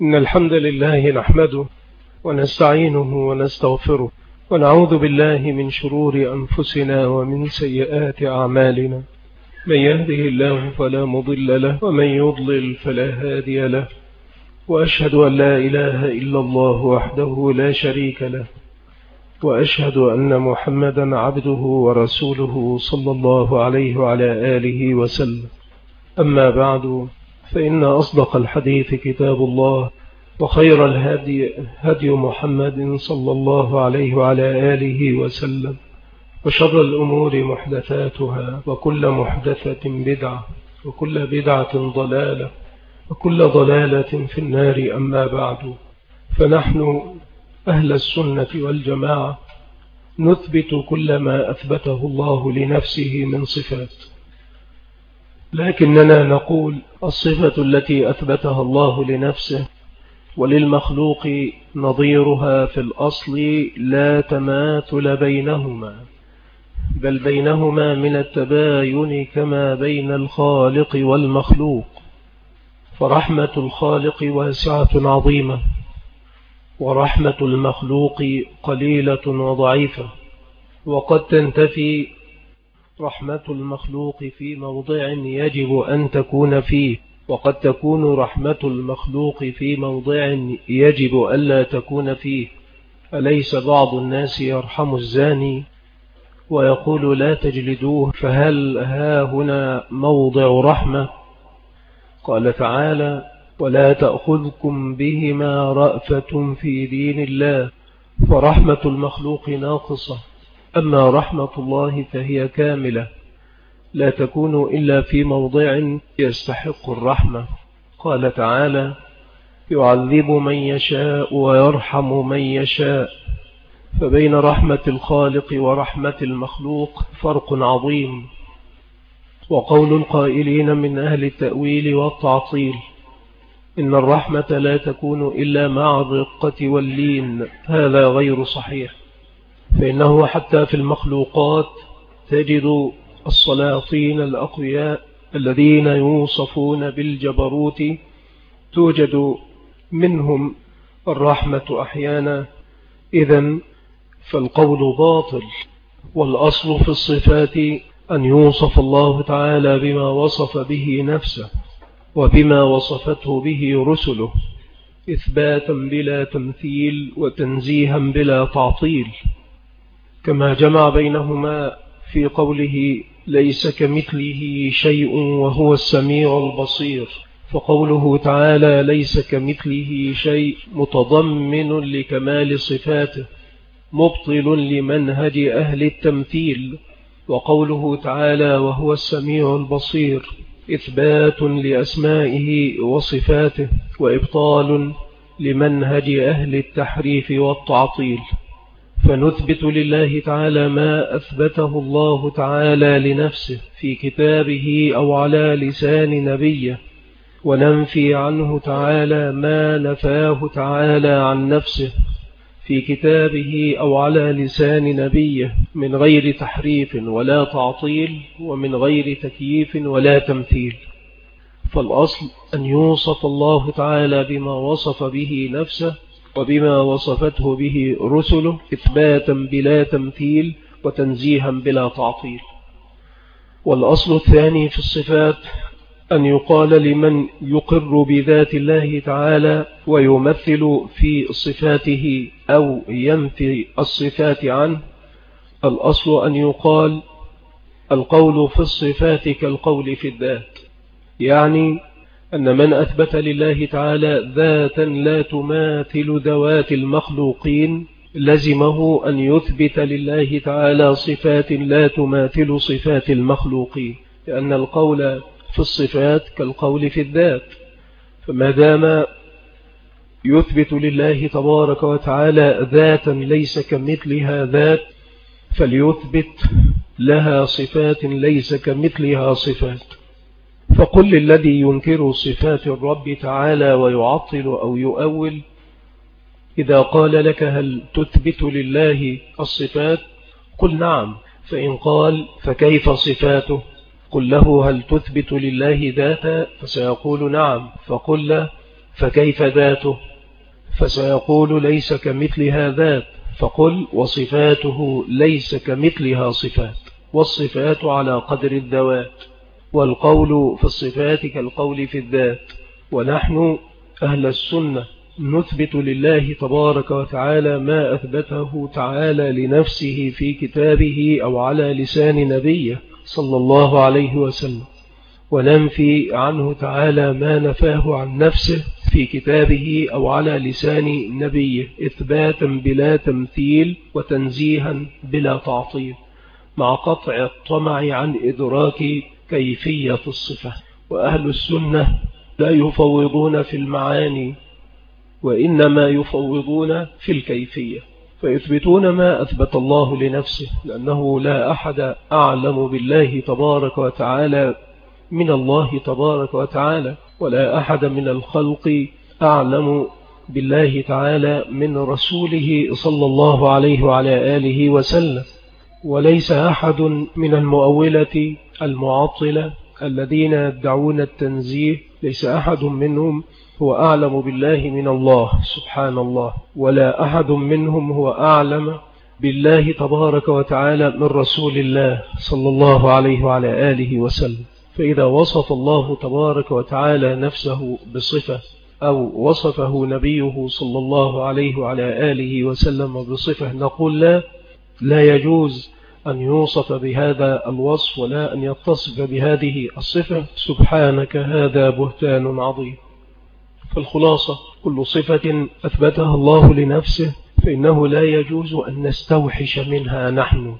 إن الحمد لله نحمده ونستعينه ونستغفره ونعوذ بالله من شرور أنفسنا ومن سيئات أعمالنا. من يهده الله فلا مضل له ومن يضلل فلا هادي له، وأشهد أن لا إله إلا الله وحده لا شريك له، وأشهد أن محمدا عبده ورسوله صلى الله عليه وعلى آله وسلم. أما بعد، فإن أصدق الحديث كتاب الله، وخير الهدي هدي محمد صلى الله عليه وعلى آله وسلم، وشر الأمور محدثاتها، وكل محدثة بدعة، وكل بدعة ضلالة، وكل ضلالة في النار. أما بعد، فنحن أهل السنة والجماعة نثبت كل ما أثبته الله لنفسه من صفات، لكننا نقول الصفة التي أثبتها الله لنفسه وللمخلوق نظيرها في الأصل لا تماثل بينهما، بل بينهما من التباين كما بين الخالق والمخلوق. فرحمة الخالق واسعة عظيمة، ورحمة المخلوق قليلة وضعيفة، وقد تنتفي رحمة المخلوق في موضع يجب أن تكون فيه، وقد تكون رحمة المخلوق في موضع يجب ألا تكون فيه. أليس بعض الناس يرحم الزاني ويقول لا تجلدوه، فهل ها هنا موضع رحمة؟ قال تعالى: ولا تأخذكم بهما رأفة في دين الله. فرحمة المخلوق ناقصة، أما رحمة الله فهي كاملة، لا تكون إلا في موضع يستحق الرحمة. قال تعالى: يعذب من يشاء ويرحم من يشاء. فبين رحمة الخالق ورحمة المخلوق فرق عظيم. وقول القائلين من أهل التأويل والتعطيل إن الرحمة لا تكون إلا مع الرقة واللين، هذا غير صحيح، فإنه حتى في المخلوقات تجد السلاطين الأقوياء الذين يوصفون بالجبروت توجد منهم الرحمة أحيانا. إذن فالقول باطل، والأصل في الصفات أن يوصف الله تعالى بما وصف به نفسه وبما وصفته به رسله، إثباتا بلا تمثيل وتنزيها بلا تعطيل، كما جمع بينهما في قوله: ليس كمثله شيء وهو السميع البصير. فقوله تعالى ليس كمثله شيء متضمن لكمال صفاته، مبطل لمنهج أهل التمثيل. وقوله تعالى وهو السميع البصير إثبات لأسمائه وصفاته، وإبطال لمنهج أهل التحريف والتعطيل. فنثبت لله تعالى ما أثبته الله تعالى لنفسه في كتابه أو على لسان نبيه، وننفي عنه تعالى ما نفاه تعالى عن نفسه في كتابه أو على لسان نبيه، من غير تحريف ولا تعطيل، ومن غير تكييف ولا تمثيل. فالأصل أن يوصف الله تعالى بما وصف به نفسه وبما وصفته به رسله، إثباتا بلا تمثيل وتنزيها بلا تعطيل. والأصل الثاني في الصفات أن يقال لمن يقر بذات الله تعالى ويمثل في صفاته أو ينفي الصفات عنه، الأصل أن يقال القول في الصفات كالقول في الذات، يعني أن من أثبت لله تعالى ذاتا لا تماثل ذوات المخلوقين لزمه أن يثبت لله تعالى صفات لا تماثل صفات المخلوقين، لأن القول في الصفات كالقول في الذات. فما دام يثبت لله تبارك وتعالى ذاتا ليس كمثلها ذات، فليثبت لها صفات ليس كمثلها صفات. فقل للذي ينكر صفات الرب تعالى ويعطل أو يؤول إذا قال لك هل تثبت لله الصفات؟ قل نعم. فإن قال فكيف صفاته؟ قل له هل تثبت لله ذاتا؟ فسيقول نعم. فقل له فكيف ذاته؟ فسيقول ليس كمثلها ذات، فقل وصفاته ليس كمثلها صفات، والصفات على قدر الذوات، والقول في الصفات كالقول في الذات. ونحن أهل السنة نثبت لله تبارك وتعالى ما أثبته تعالى لنفسه في كتابه أو على لسان نبيه صلى الله عليه وسلم، وننفي عنه تعالى ما نفاه عن نفسه في كتابه أو على لسان نبيه إثباتا بلا تمثيل وتنزيها بلا تعطيل، مع قطع الطمع عن إدراك كيفية الصفة. وأهل السنة لا يفوضون في المعاني، وإنما يفوضون في الكيفية، فيثبتون ما أثبت الله لنفسه، لأنه لا أحد أعلم بالله تبارك وتعالى من الله تبارك وتعالى، ولا أحد من الخلق أعلم بالله تعالى من رسوله صلى الله عليه وعلى آله وسلم. وليس أحد من المؤولة المعطلة الذين يدعون التنزيه، ليس أحد منهم هو أعلم بالله من الله سبحان الله، ولا أحد منهم هو أعلم بالله تبارك وتعالى من رسول الله صلى الله عليه وعلى آله وسلم. فإذا وصف الله تبارك وتعالى نفسه بصفة، أو وصفه نبيه صلى الله عليه وعلى آله وسلم بصفة، نقول لا يجوز أن يوصف بهذا الوصف ولا أن يتصف بهذه الصفة، سبحانك هذا بهتان عظيم. فالخلاصة كل صفة أثبتها الله لنفسه فإنه لا يجوز أن نستوحش منها نحن،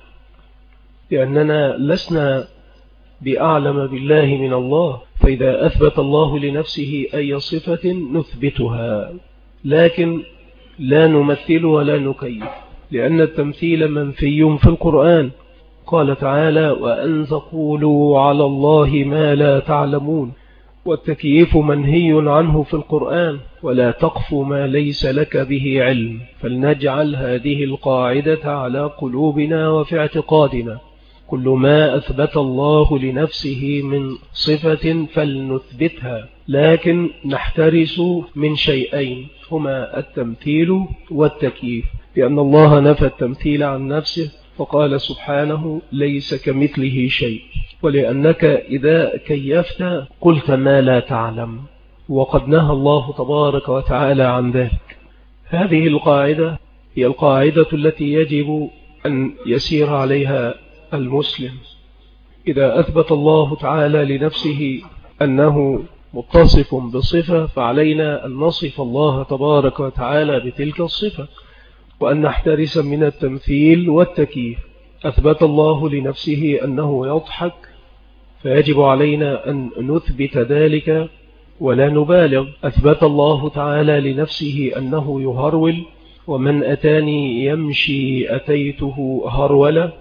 لأننا لسنا بأعلم بالله من الله. فإذا أثبت الله لنفسه أي صفة نثبتها، لكن لا نمثل ولا نكيف، لأن التمثيل منفي في القرآن. قال تعالى وأن تقولوا على الله ما لا تعلمون، والتكييف منهي عنه في القرآن، ولا تقف ما ليس لك به علم. فلنجعل هذه القاعدة على قلوبنا وفي اعتقادنا، كل ما أثبت الله لنفسه من صفة فلنثبتها، لكن نحترس من شيئين هما التمثيل والتكييف، لأن الله نفى التمثيل عن نفسه فقال سبحانه ليس كمثله شيء، ولأنك إذا كيفت قلت ما لا تعلم، وقد نهى الله تبارك وتعالى عن ذلك. هذه القاعدة هي القاعدة التي يجب أن يسير عليها المسلم. إذا أثبت الله تعالى لنفسه أنه متصف بصفة، فعلينا أن نصف الله تبارك وتعالى بتلك الصفة، وأن نحترس من التمثيل والتكييف. أثبت الله لنفسه أنه يضحك، فيجب علينا أن نثبت ذلك ولا نبالغ. أثبت الله تعالى لنفسه أنه يهرول، ومن أتاني يمشي أتيته هرولا،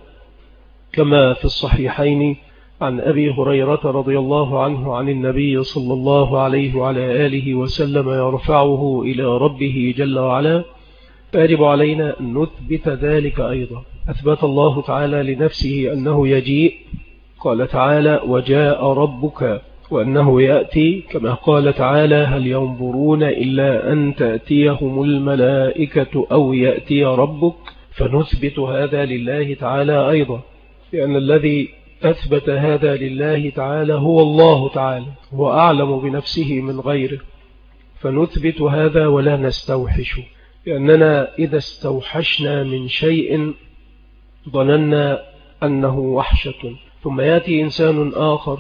كما في الصحيحين عن أبي هريرة رضي الله عنه عن النبي صلى الله عليه وعلى آله وسلم يرفعه إلى ربه جل وعلا. فيجب علينا أن نثبت ذلك أيضا. أثبت الله تعالى لنفسه أنه يجيء، قال تعالى وجاء ربك، وأنه يأتي، كما قال تعالى هل ينظرون إلا أن تأتيهم الملائكة أو يأتي ربك. فنثبت هذا لله تعالى أيضا، لأن الذي أثبت هذا لله تعالى هو الله تعالى، هو أعلم بنفسه من غيره. فنثبت هذا ولا نستوحش، لأننا إذا استوحشنا من شيء ظننا أنه وحشة، ثم يأتي إنسان آخر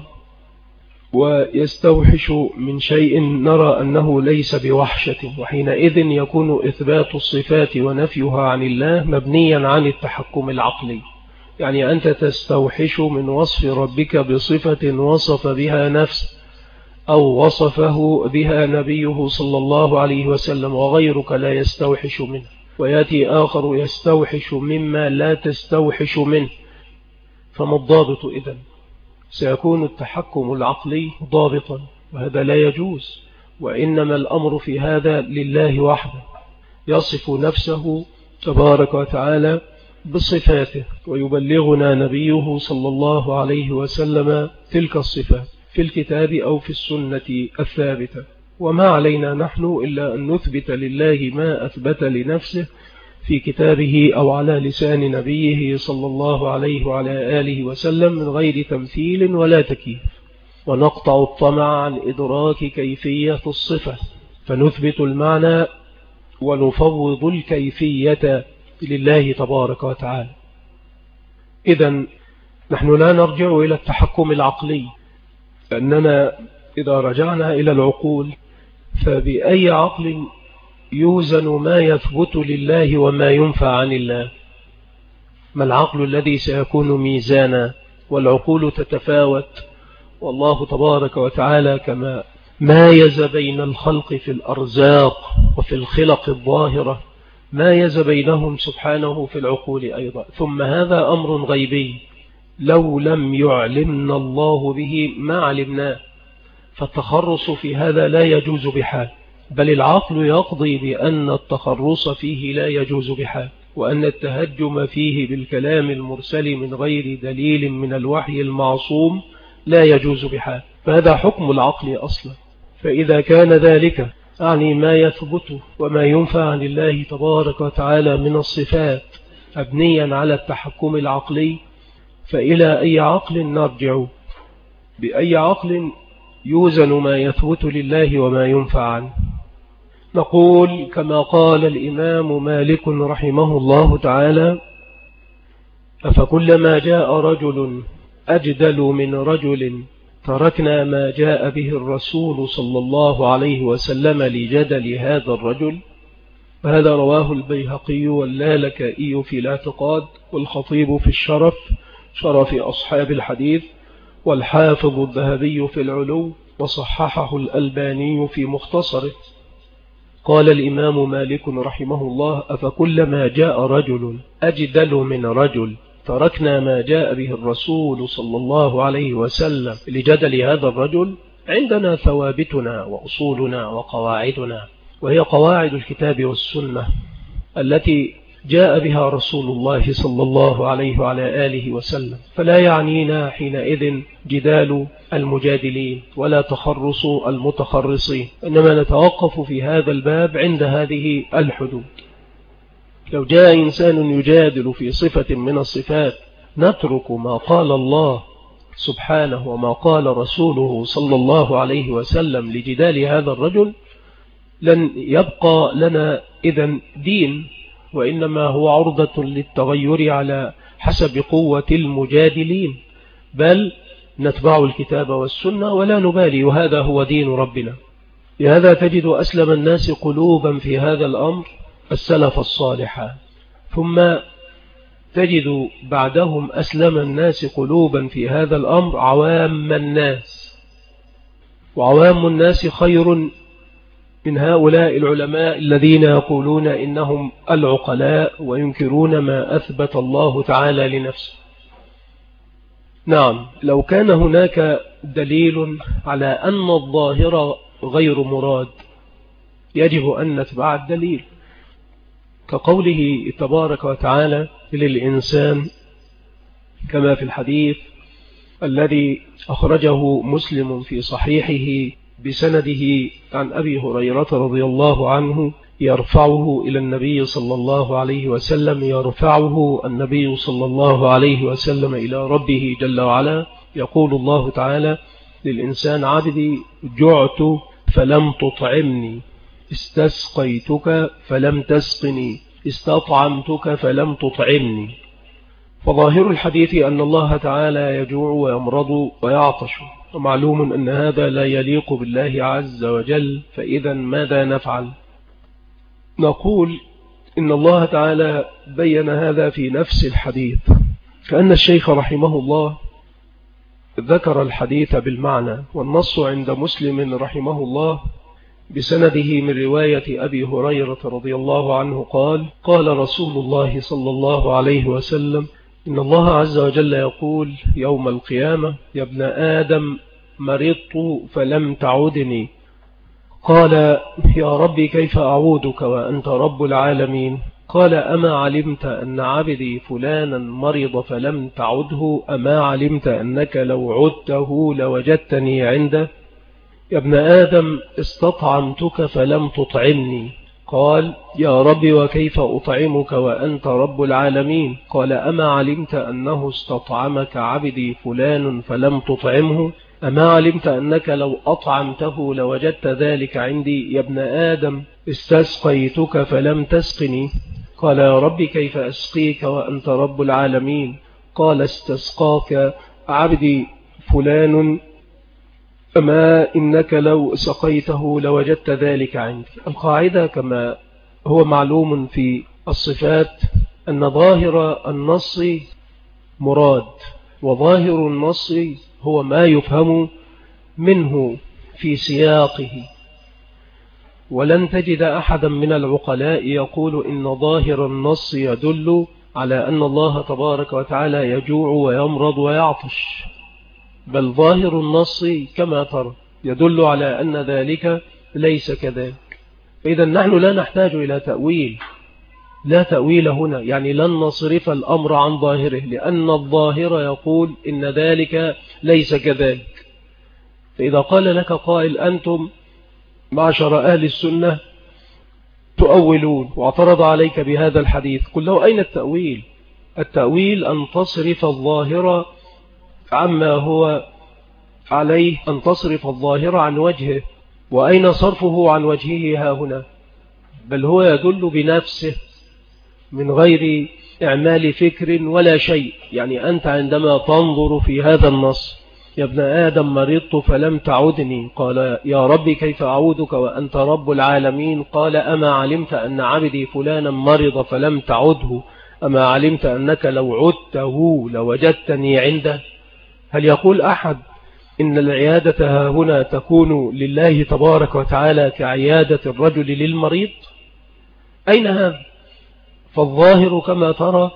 ويستوحش من شيء نرى أنه ليس بوحشة، وحينئذ يكون إثبات الصفات ونفيها عن الله مبنيا عن التحكم العقلي. يعني أنت تستوحش من وصف ربك بصفة وصف بها نفس أو وصفه بها نبيه صلى الله عليه وسلم، وغيرك لا يستوحش منه، ويأتي آخر يستوحش مما لا تستوحش منه. فما الضابط إذن؟ سيكون التحكم العقلي ضابطا، وهذا لا يجوز. وإنما الأمر في هذا لله وحده، يصف نفسه تبارك وتعالى بصفاته، ويبلغنا نبيه صلى الله عليه وسلم تلك الصفات في الكتاب أو في السنة الثابتة. وما علينا نحن إلا أن نثبت لله ما أثبت لنفسه في كتابه أو على لسان نبيه صلى الله عليه وعلى آله وسلم من غير تمثيل ولا تكييف، ونقطع الطمع عن إدراك كيفية الصفة، فنثبت المعنى ونفوض الكيفية لله تبارك وتعالى. إذن نحن لا نرجع إلى التحكم العقلي، لأننا إذا رجعنا إلى العقول فبأي عقل يوزن ما يثبت لله وما ينفى عن الله؟ ما العقل الذي سيكون ميزانا؟ والعقول تتفاوت، والله تبارك وتعالى كما مايز بين الخلق في الأرزاق وفي الخلق الظاهرة مايز بينهم سبحانه في العقول أيضا. ثم هذا أمر غيبي لو لم يعلمنا الله به ما علمناه، فالتخرص في هذا لا يجوز بحال، بل العقل يقضي بأن التخرص فيه لا يجوز بحال، وأن التهجم فيه بالكلام المرسل من غير دليل من الوحي المعصوم لا يجوز بحال، فهذا حكم العقل أصلا. فإذا كان ذلك أعني ما يثبت وما ينفى عن الله تبارك وتعالى من الصفات مبنيا على التحكم العقلي، فإلى أي عقل نرجع؟ بأي عقل يوزن ما يثبت لله وما ينفى عنه؟ نقول كما قال الإمام مالك رحمه الله تعالى: أفكلما جاء رجل أجدل من رجل تركنا ما جاء به الرسول صلى الله عليه وسلم لجدل هذا الرجل. وهذا رواه البيهقي واللالكائي في الاعتقاد، والخطيب في الشرف، شرف أصحاب الحديث، والحافظ الذهبي في العلو، وصححه الألباني في مختصره. قال الإمام مالك رحمه الله: أفكلما جاء رجل أجدل من رجل تركنا ما جاء به الرسول صلى الله عليه وسلم لجدل هذا الرجل؟ عندنا ثوابتنا وأصولنا وقواعدنا، وهي قواعد الكتاب والسنة التي جاء بها رسول الله صلى الله عليه وعلى آله وسلم، فلا يعنينا حينئذ جدال المجادلين ولا تخرص المتخرصين، إنما نتوقف في هذا الباب عند هذه الحدود. لو جاء إنسان يجادل في صفة من الصفات نترك ما قال الله سبحانه وما قال رسوله صلى الله عليه وسلم لجدال هذا الرجل، لن يبقى لنا إذن دين، وإنما هو عرضة للتغير على حسب قوة المجادلين، بل نتبع الكتاب والسنة ولا نبالي، وهذا هو دين ربنا. لهذا تجد أسلم الناس قلوبا في هذا الأمر السلف الصالح، ثم تجد بعدهم أسلم الناس قلوبا في هذا الأمر عوام الناس، وعوام الناس خير من هؤلاء العلماء الذين يقولون إنهم العقلاء وينكرون ما أثبت الله تعالى لنفسه. نعم، لو كان هناك دليل على أن الظاهر غير مراد يجب أن نتبع الدليل، كقوله تبارك وتعالى للإنسان كما في الحديث الذي أخرجه مسلم في صحيحه بسنده عن أبي هريرة رضي الله عنه يرفعه إلى النبي صلى الله عليه وسلم، يرفعه النبي صلى الله عليه وسلم إلى ربه جل وعلا. يقول الله تعالى للإنسان: عبدي جعت فلم تطعمني، استسقيتك فلم تسقني، استطعمتك فلم تطعمني. فظاهر الحديث أن الله تعالى يجوع ويمرض ويعطش، ومعلوم أن هذا لا يليق بالله عز وجل، فإذا ماذا نفعل؟ نقول إن الله تعالى بين هذا في نفس الحديث، كأن الشيخ رحمه الله ذكر الحديث بالمعنى، والنص عند مسلم رحمه الله بسنده من رواية أبي هريرة رضي الله عنه قال: قال رسول الله صلى الله عليه وسلم: إن الله عز وجل يقول يوم القيامة: يا ابن آدم مرضت فلم تعودني. قال: يا ربي كيف أعودك وأنت رب العالمين؟ قال: أما علمت أن عبدي فلانا مرض فلم تعده؟ أما علمت أنك لو عدته لوجدتني عنده؟ يا ابن آدم استطعمتك فلم تطعمني. قال يا رب وكيف أطعمك وأنت رب العالمين؟ قال أما علمت أنه استطعمك عبدي فلان فلم تطعمه؟ أما علمت أنك لو أطعمته لوجدت ذلك عندي؟ يا ابن آدم استسقيتك فلم تسقني. قال يا رب كيف أسقيك وأنت رب العالمين؟ قال استسقاك عبدي فلان أما إنك لو سقيته لوجدت ذلك عندي. القاعدة كما هو معلوم في الصفات أن ظاهر النص مراد، وظاهر النص هو ما يفهم منه في سياقه. ولن تجد أحدا من العقلاء يقول إن ظاهر النص يدل على أن الله تبارك وتعالى يجوع ويمرض ويعطش، بل ظاهر النص كما ترى يدل على أن ذلك ليس كذلك. فإذا نحن لا نحتاج إلى تأويل، لا تأويل هنا، يعني لن نصرف الأمر عن ظاهره، لأن الظاهر يقول إن ذلك ليس كذلك. فإذا قال لك قائل أنتم معشر أهل السنة تؤولون واعترض عليك بهذا الحديث، قل له أين التأويل؟ التأويل أن تصرف الظاهر عما هو عليه، أن تصرف الظاهر عن وجهه. وأين صرفه عن وجهه ها هنا؟ بل هو يدل بنفسه من غير إعمال فكر ولا شيء. يعني أنت عندما تنظر في هذا النص يا ابن آدم مرضت فلم تعودني، قال يا رب كيف أعودك وأنت رب العالمين؟ قال أما علمت أن عبدي فلانا مرض فلم تعده؟ أما علمت أنك لو عدته لوجدتني عنده؟ هل يقول أحد إن العيادة هنا تكون لله تبارك وتعالى كعيادة الرجل للمريض؟ أين هذا؟ فالظاهر كما ترى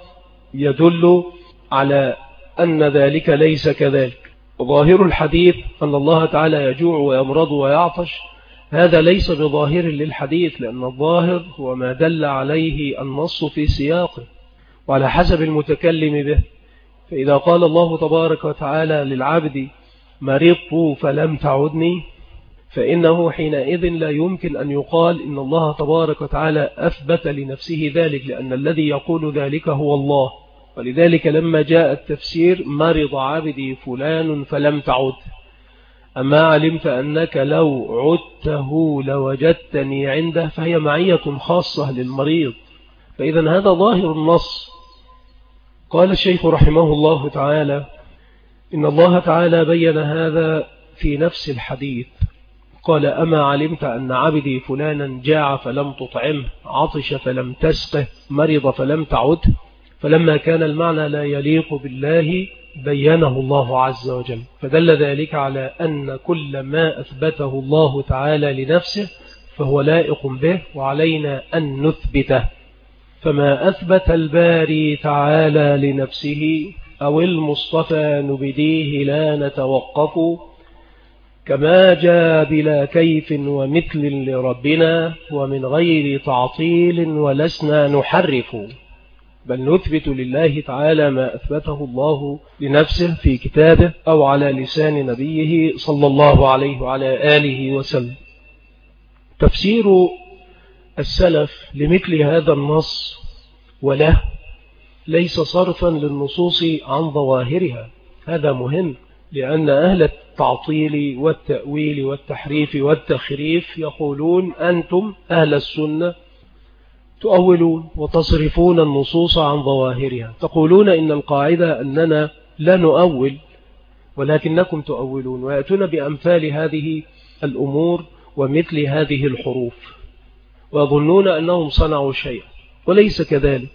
يدل على أن ذلك ليس كذلك. ظاهر الحديث أن الله تعالى يجوع ويمرض ويعطش، هذا ليس بظاهر للحديث، لأن الظاهر هو ما دل عليه النص في سياقه وعلى حسب المتكلم به. فإذا قال الله تبارك وتعالى للعبد مرضت فلم تعدني، فإنه حينئذ لا يمكن أن يقال إن الله تبارك وتعالى أثبت لنفسه ذلك، لأن الذي يقول ذلك هو الله. ولذلك لما جاء التفسير مرض عبدي فلان فلم تعد، أما علمت أنك لو عدته لوجدتني عنده، فهي معية خاصة للمريض. فإذا هذا ظاهر النص. قال الشيخ رحمه الله تعالى إن الله تعالى بين هذا في نفس الحديث، قال أما علمت أن عبدي فلانا جاع فلم تطعمه، عطش فلم تسقه، مرض فلم تعد. فلما كان المعنى لا يليق بالله بينه الله عز وجل، فدل ذلك على أن كل ما أثبته الله تعالى لنفسه فهو لائق به وعلينا أن نثبته. فما أثبت الباري تعالى لنفسه أو المصطفى نبديه لا نتوقف، كما جاء بلا كيف ومثل لربنا ومن غير تعطيل ولسنا نحرف، بل نثبت لله تعالى ما أثبته الله لنفسه في كتابه أو على لسان نبيه صلى الله عليه وعلى آله وسلم. تفسير السلف لمثل هذا النص وله ليس صرفا للنصوص عن ظواهرها، هذا مهم، لأن أهل التعطيل والتأويل والتحريف والتخريف يقولون أنتم أهل السنة تؤولون وتصرفون النصوص عن ظواهرها، تقولون إن القاعدة أننا لا نؤول ولكنكم تؤولون، ويأتون بأمثال هذه الأمور ومثل هذه الحروف ويظنون أنهم صنعوا شيئا، وليس كذلك.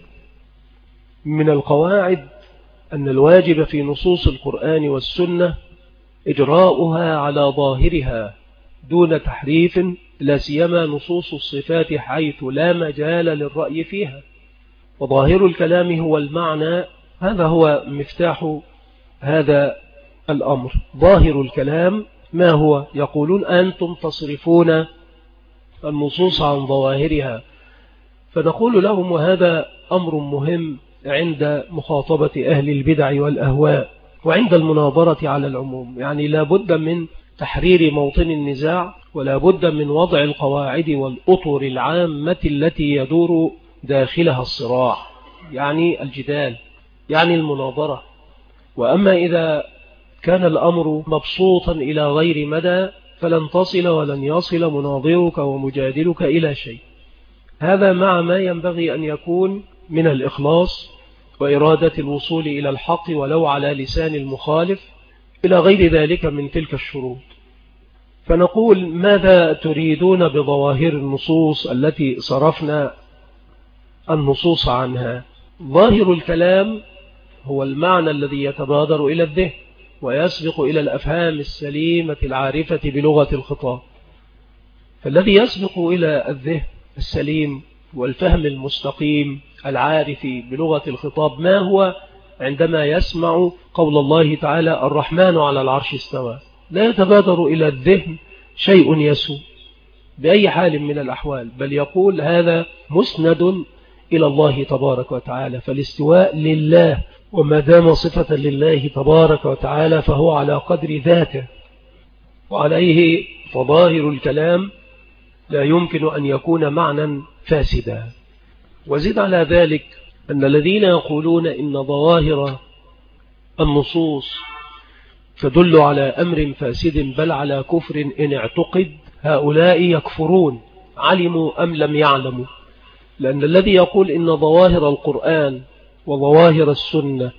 من القواعد أن الواجب في نصوص القرآن والسنة إجراؤها على ظاهرها دون تحريف، لا سيما نصوص الصفات حيث لا مجال للرأي فيها، وظاهر الكلام هو المعنى. هذا هو مفتاح هذا الأمر. ظاهر الكلام ما هو؟ يقولون أنتم تصرفون النصوص عن ظواهرها، فنقول لهم وهذا أمر مهم عند مخاطبة أهل البدع والأهواء وعند المناظرة على العموم، يعني لا بد من تحرير موطن النزاع، ولا بد من وضع القواعد والأطر العامة التي يدور داخلها الصراع، يعني الجدال، يعني المناظرة. وأما إذا كان الأمر مبسوطا إلى غير مدى فلن تصل ولن يصل مناظرك ومجادلك إلى شيء. هذا مع ما ينبغي أن يكون من الإخلاص وإرادة الوصول إلى الحق ولو على لسان المخالف إلى غير ذلك من تلك الشروط. فنقول: ماذا تريدون بظواهر النصوص التي صرفنا النصوص عنها؟ ظاهر الكلام هو المعنى الذي يتبادر إلى الذهن ويسبق إلى الأفهام السليمة العارفة بلغة الخطاب. فالذي يسبق إلى الذهن السليم والفهم المستقيم العارف بلغة الخطاب ما هو؟ عندما يسمع قول الله تعالى: الرحمن على العرش استوى، لا يتبادر إلى الذهن شيء يسوء بأي حال من الأحوال، بل يقول هذا مسند إلى الله تبارك وتعالى، فالاستواء لله، وما دام صفة لله تبارك وتعالى فهو على قدر ذاته، وعليه فظاهر الكلام لا يمكن أن يكون معنى فاسدا. وزد على ذلك أن الذين يقولون إن ظواهر النصوص تدل على أمر فاسد بل على كفر إن اعتقد، هؤلاء يكفرون علموا أم لم يعلموا، لأن الذي يقول إن ظواهر القرآن وظواهر السنة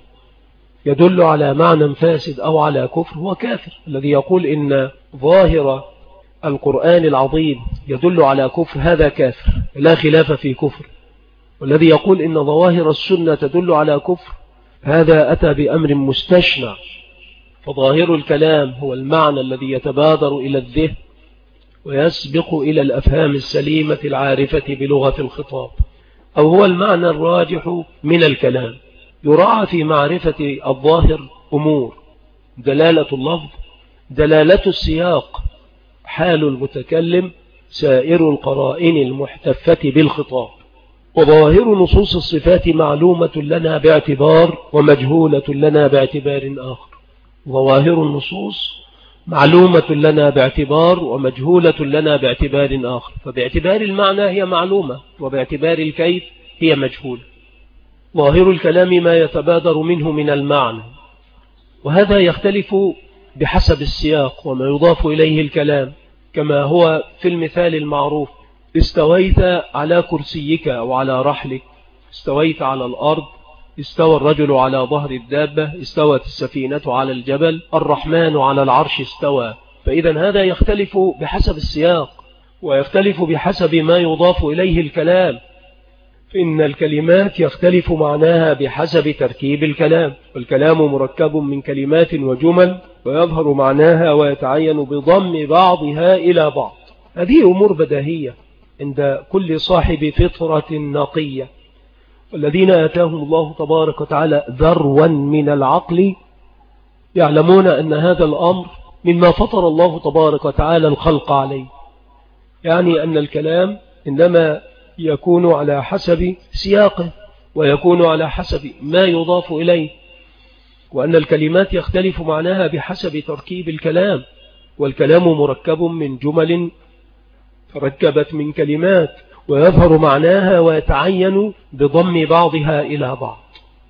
يدل على معنى فاسد أو على كفر هو كافر. الذي يقول إن ظاهر القرآن العظيم يدل على كفر هذا كافر لا خلاف في كفر، والذي يقول إن ظواهر السنة تدل على كفر هذا أتى بأمر مستشنع. فظاهر الكلام هو المعنى الذي يتبادر إلى الذهن ويسبق إلى الأفهام السليمة العارفة بلغة الخطاب، أو هو المعنى الراجح من الكلام. يراعى في معرفة الظاهر أمور: دلالة اللفظ، دلالة السياق، حال المتكلم، سائر القرائن المحتفة بالخطاب. وظواهر نصوص الصفات معلومة لنا باعتبار ومجهولة لنا باعتبار آخر. ظواهر النصوص معلومة لنا باعتبار ومجهولة لنا باعتبار آخر، فباعتبار المعنى هي معلومة، وباعتبار الكيف هي مجهولة. ظاهر الكلام ما يتبادر منه من المعنى، وهذا يختلف بحسب السياق وما يضاف إليه الكلام، كما هو في المثال المعروف: استويت على كرسيك أو على رحلك، استويت على الأرض، استوى الرجل على ظهر الدابة، استوت السفينة على الجبل، الرحمن على العرش استوى. فإذا هذا يختلف بحسب السياق ويختلف بحسب ما يضاف إليه الكلام، فإن الكلمات يختلف معناها بحسب تركيب الكلام، والكلام مركب من كلمات وجمل، ويظهر معناها ويتعين بضم بعضها إلى بعض. هذه أمور بديهية عند كل صاحب فطرة نقية، والذين آتاهم الله تبارك وتعالى ذروا من العقل يعلمون أن هذا الأمر مما فطر الله تبارك وتعالى الخلق عليه، يعني أن الكلام إنما يكون على حسب سياقه ويكون على حسب ما يضاف إليه، وأن الكلمات يختلف معناها بحسب تركيب الكلام، والكلام مركب من جمل تركبت من كلمات، ويظهر معناها ويتعين بضم بعضها إلى بعض.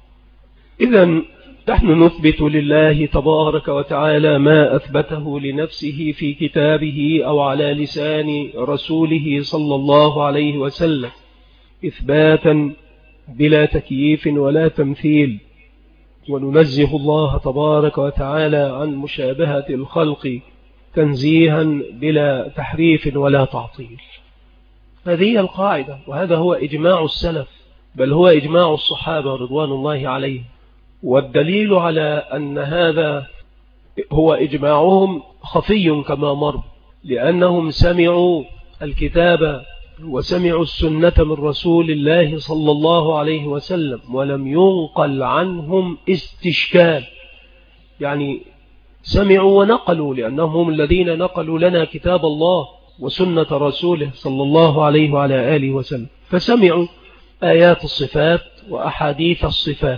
إذن نحن نثبت لله تبارك وتعالى ما أثبته لنفسه في كتابه أو على لسان رسوله صلى الله عليه وسلم إثباتا بلا تكييف ولا تمثيل، وننزه الله تبارك وتعالى عن مشابهة الخلق تنزيها بلا تحريف ولا تعطيل. هذه القاعدة، وهذا هو إجماع السلف، بل هو إجماع الصحابة رضوان الله عليهم. والدليل على أن هذا هو إجماعهم خفي كما مر، لأنهم سمعوا الكتاب وسمعوا السنة من رسول الله صلى الله عليه وسلم، ولم ينقل عنهم استشكال، يعني سمعوا ونقلوا، لأنهم هم الذين نقلوا لنا كتاب الله وسنة رسوله صلى الله عليه وعلى آله وسلم، فسمعوا آيات الصفات وأحاديث الصفات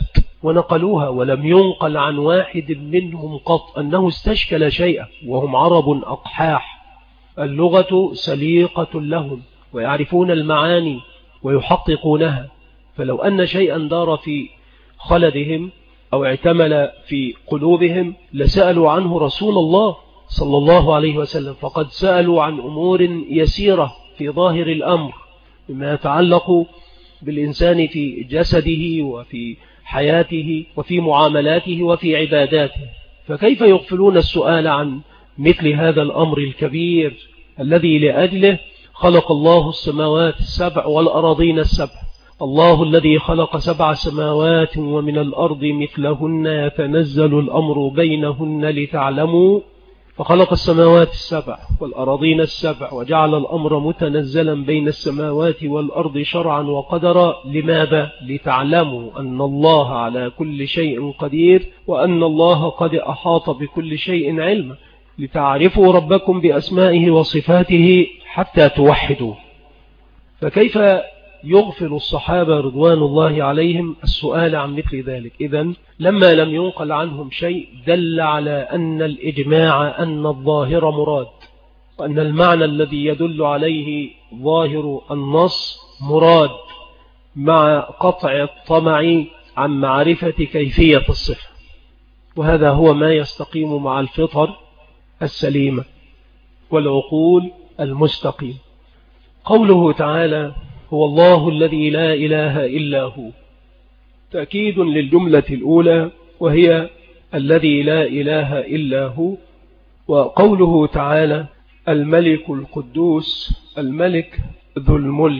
ونقلوها، ولم ينقل عن واحد منهم قط أنه استشكل شيئا، وهم عرب أقحاح، اللغة سليقة لهم ويعرفون المعاني ويحققونها، فلو أن شيئا دار في خلدهم أو اعتمل في قلوبهم لسألوا عنه رسول الله صلى الله عليه وسلم، فقد سألوا عن أمور يسيرة في ظاهر الأمر مما يتعلق بالإنسان في جسده وفي حياته وفي معاملاته وفي عباداته، فكيف يغفلون السؤال عن مثل هذا الأمر الكبير الذي لأجله خلق الله السماوات السبع والأراضين السبع. الله الذي خلق 7 سماوات ومن الأرض مثلهن يتنزل الأمر بينهن لتعلموا، فخلق السماوات السبع والأراضين السبع وجعل الأمر متنزلا بين السماوات والأرض شرعا وقدرا. لماذا؟ لتعلموا أن الله على كل شيء قدير وأن الله قد أحاط بكل شيء علما، لتعرفوا ربكم بأسمائه وصفاته حتى توحدوا. فكيف يغفل الصحابة رضوان الله عليهم السؤال عن مثل ذلك؟ إذن لما لم ينقل عنهم شيء دل على أن الإجماع أن الظاهر مراد، وأن المعنى الذي يدل عليه ظاهر النص مراد، مع قطع الطمع عن معرفة كيفية الصفة، وهذا هو ما يستقيم مع الفطر السليمة والعقول المستقيم. قوله تعالى هو الله الذي لا إله إلا هو تأكيد للجملة الأولى وهي الذي لا إله إلا هو. وقوله تعالى الملك القدوس، الملك ذو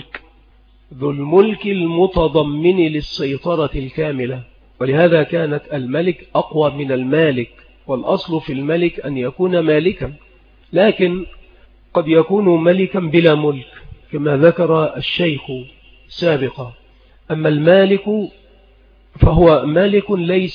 الملك المتضمن للسيطرة الكاملة، ولهذا كانت الملك أقوى من المالك، والأصل في الملك أن يكون مالكا، لكن قد يكون ملكا بلا ملك كما ذكر الشيخ سابقا. أما المالك فهو مالك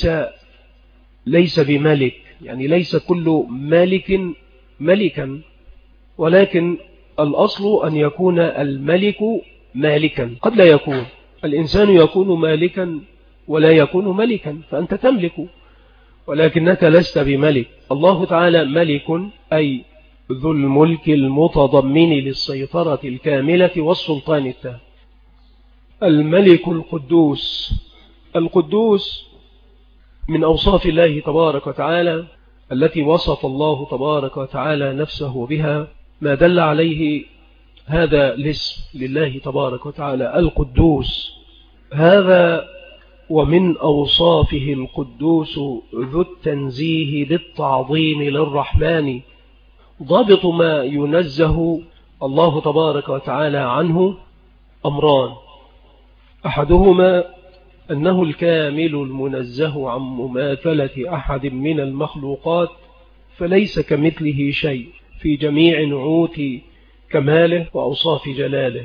ليس بملك، يعني ليس كل مالك ملكا، ولكن الأصل أن يكون الملك مالكا. قد لا يكون الإنسان يكون مالكا ولا يكون ملكا، فأنت تملك ولكنك لست بملك. الله تعالى ملك أي ذو الملك المتضمن للسيطرة الكاملة والسلطان التام. الملك القدوس من أوصاف الله تبارك وتعالى التي وصف الله تبارك وتعالى نفسه بها، ما دل عليه هذا الاسم لله تبارك وتعالى القدوس. هذا ومن أوصافه القدوس ذو التنزيه بالتعظيم للرحمن. ضابط ما ينزه الله تبارك وتعالى عنه أمران، أحدهما أنه الكامل المنزه عن مماثلة أحد من المخلوقات، فليس كمثله شيء في جميع نعوت كماله وأوصاف جلاله،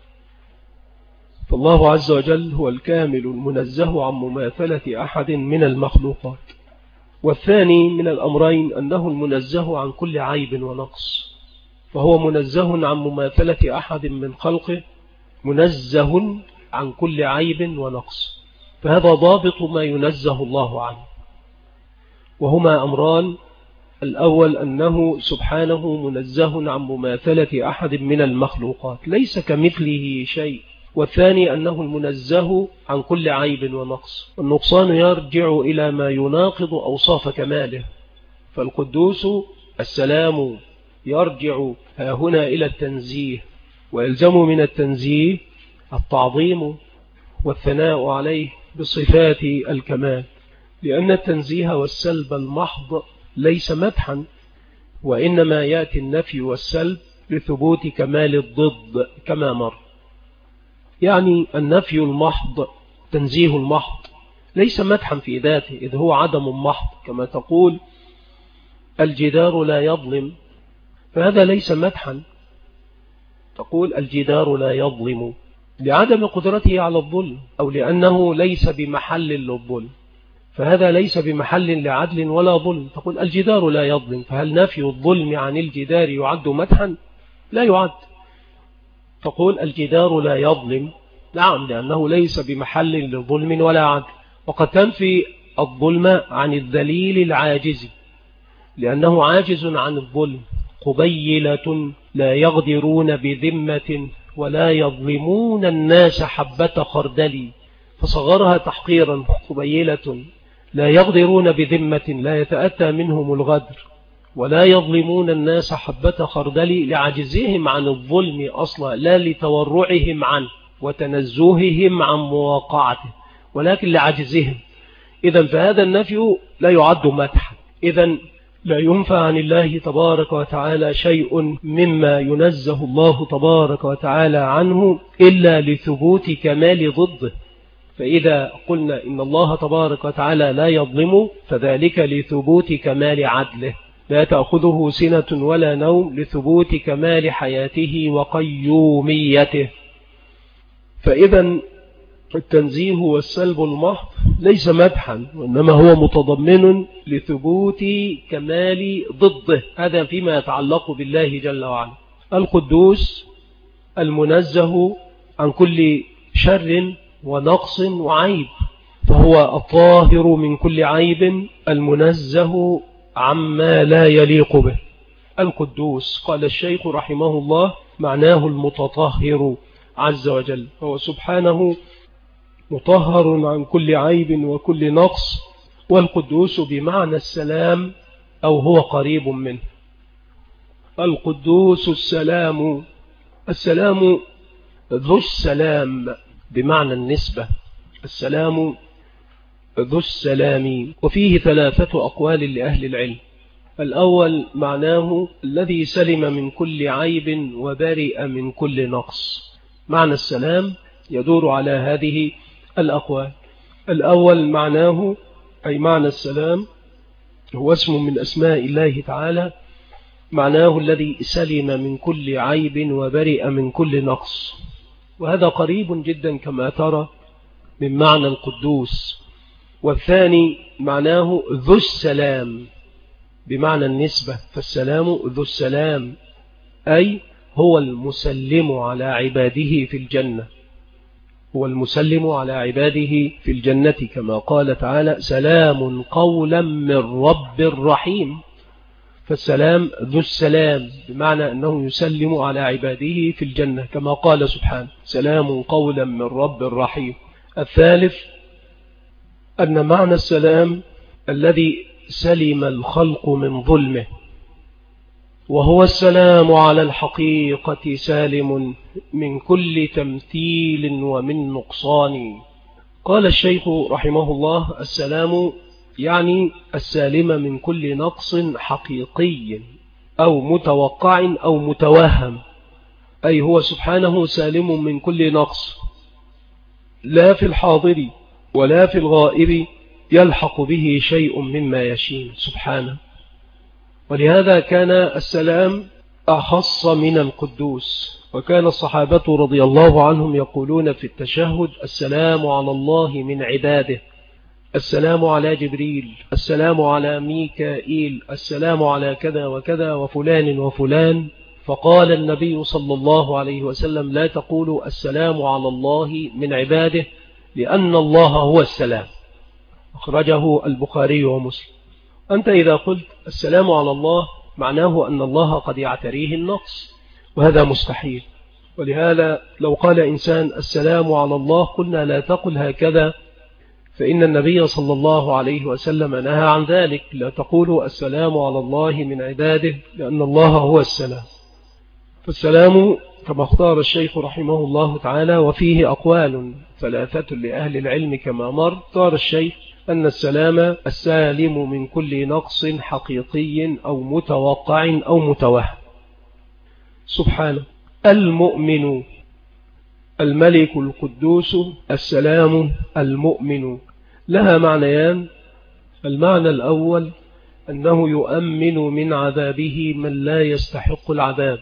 فالله عز وجل هو الكامل المنزه عن مماثلة أحد من المخلوقات. والثاني من الأمرين أنه المنزه عن كل عيب ونقص، فهو منزه عن مماثلة أحد من خلقه، منزه عن كل عيب ونقص، فهذا ضابط ما ينزه الله عنه. وهما أمران، الأول أنه سبحانه منزه عن مماثلة أحد من المخلوقات ليس كمثله شيء، والثاني أنه المنزه عن كل عيب ونقص، والنقصان يرجع إلى ما يناقض أوصاف كماله. فالقدوس السلام يرجع هنا إلى التنزيه، ويلزم من التنزيه التعظيم والثناء عليه بصفات الكمال، لأن التنزيه والسلب المحض ليس مدحا، وإنما يأتي النفي والسلب لثبوت كمال الضد كما مر. يعني النفي المحض تنزيه المحض ليس مدحا في ذاته، إذ هو عدم محض، كما تقول الجدار لا يظلم، فهذا ليس مدحا. تقول الجدار لا يظلم لعدم قدرته على الظلم، أو لأنه ليس بمحل للظلم، فهذا ليس بمحل لعدل ولا ظلم. تقول الجدار لا يظلم، فهل نفي الظلم عن الجدار يعد مدحا؟ لا يعد. تقول الجدار لا يظلم، نعم، لأنه ليس بمحل لظلم ولا عدل، وقد تنفي الظلم عن الذليل العاجز، لأنه عاجز عن الظلم. قبيلة لا يغدرون بذمة ولا يظلمون الناس حبة خردل، فصغرها تحقيرا. قبيلة لا يغدرون بذمة، لا يتأتى منهم الغدر، ولا يظلمون الناس حبة خردل، لعجزهم عن الظلم أصلا، لا لتورعهم عنه وتنزههم عن مواقعته، ولكن لعجزهم. إذن فهذا النفي لا يعد مدحا. إذن لا ينفى عن الله تبارك وتعالى شيء مما ينزه الله تبارك وتعالى عنه إلا لثبوت كمال ضده. فإذا قلنا إن الله تبارك وتعالى لا يظلم، فذلك لثبوت كمال عدله، لا تأخذه سنة ولا نوم، لثبوت كمال حياته وقيوميته. فإذا التنزيه والسلب المحض ليس مدحا، وإنما هو متضمن لثبوت كمال ضده. هذا فيما يتعلق بالله جل وعلا. القدوس المنزه عن كل شر ونقص وعيب، فهو الطاهر من كل عيب، المنزه عما لا يليق به. القدوس قال الشيخ رحمه الله معناه المتطهر عز وجل، هو سبحانه مطهر عن كل عيب وكل نقص. والقدوس بمعنى السلام أو هو قريب منه. القدوس السلام، السلام ذو السلام بمعنى النسبة، السلام ذو السلام. وفيه 3 أقوال لأهل العلم. الأول معناه الذي سلم من كل عيب وبرئ من كل نقص. معنى السلام يدور على هذه الأقوال. الأول معناه أي معنى السلام هو اسم من أسماء الله تعالى، معناه الذي سلم من كل عيب وبرئ من كل نقص، وهذا قريب جدا كما ترى من معنى القدوس. والثاني معناه ذو السلام بمعنى النسبة، فالسلام ذو السلام أي هو المسلم على عباده في الجنة، هو المسلم على عباده في الجنة، كما قال تعالى سلام قولا من رب رحيم. فالسلام ذو السلام بمعنى أنه يسلم على عباده في الجنة، كما قال سبحانه سلام قولا من رب رحيم. الثالث أن معنى السلام الذي سلم الخلق من ظلمه، وهو السلام على الحقيقة سالم من كل تمثيل ومن نقصان. قال الشيخ رحمه الله السلام يعني السالم من كل نقص حقيقي أو متوقع أو متوهم، أي هو سبحانه سالم من كل نقص، لا في الحاضر ولا في الغائب يلحق به شيء مما يشين سبحانه. ولهذا كان السلام أخص من القدوس، وكان الصحابة رضي الله عنهم يقولون في التشهد السلام على الله من عباده، السلام على جبريل، السلام على ميكائيل، السلام على كذا وكذا وفلان وفلان. فقال النبي صلى الله عليه وسلم لا تقولوا السلام على الله من عباده، لأن الله هو السلام. أخرجه البخاري ومسلم. أنت إذا قلت السلام على الله معناه أن الله قد يعتريه النقص، وهذا مستحيل. ولهذا لو قال إنسان السلام على الله قلنا لا تقل هكذا، فإن النبي صلى الله عليه وسلم نهى عن ذلك، لا تقولوا السلام على الله من عباده لأن الله هو السلام. فالسلام كما اختار الشيخ رحمه الله تعالى، وفيه أقوال 3 لأهل العلم كما مر. اختار الشيخ أن السلام السالم من كل نقص حقيقي أو متوقع أو متوهم سبحانه. المؤمن الملك القدوس السلام المؤمن لها معنيان. المعنى الأول أنه يؤمن من عذابه من لا يستحق العذاب،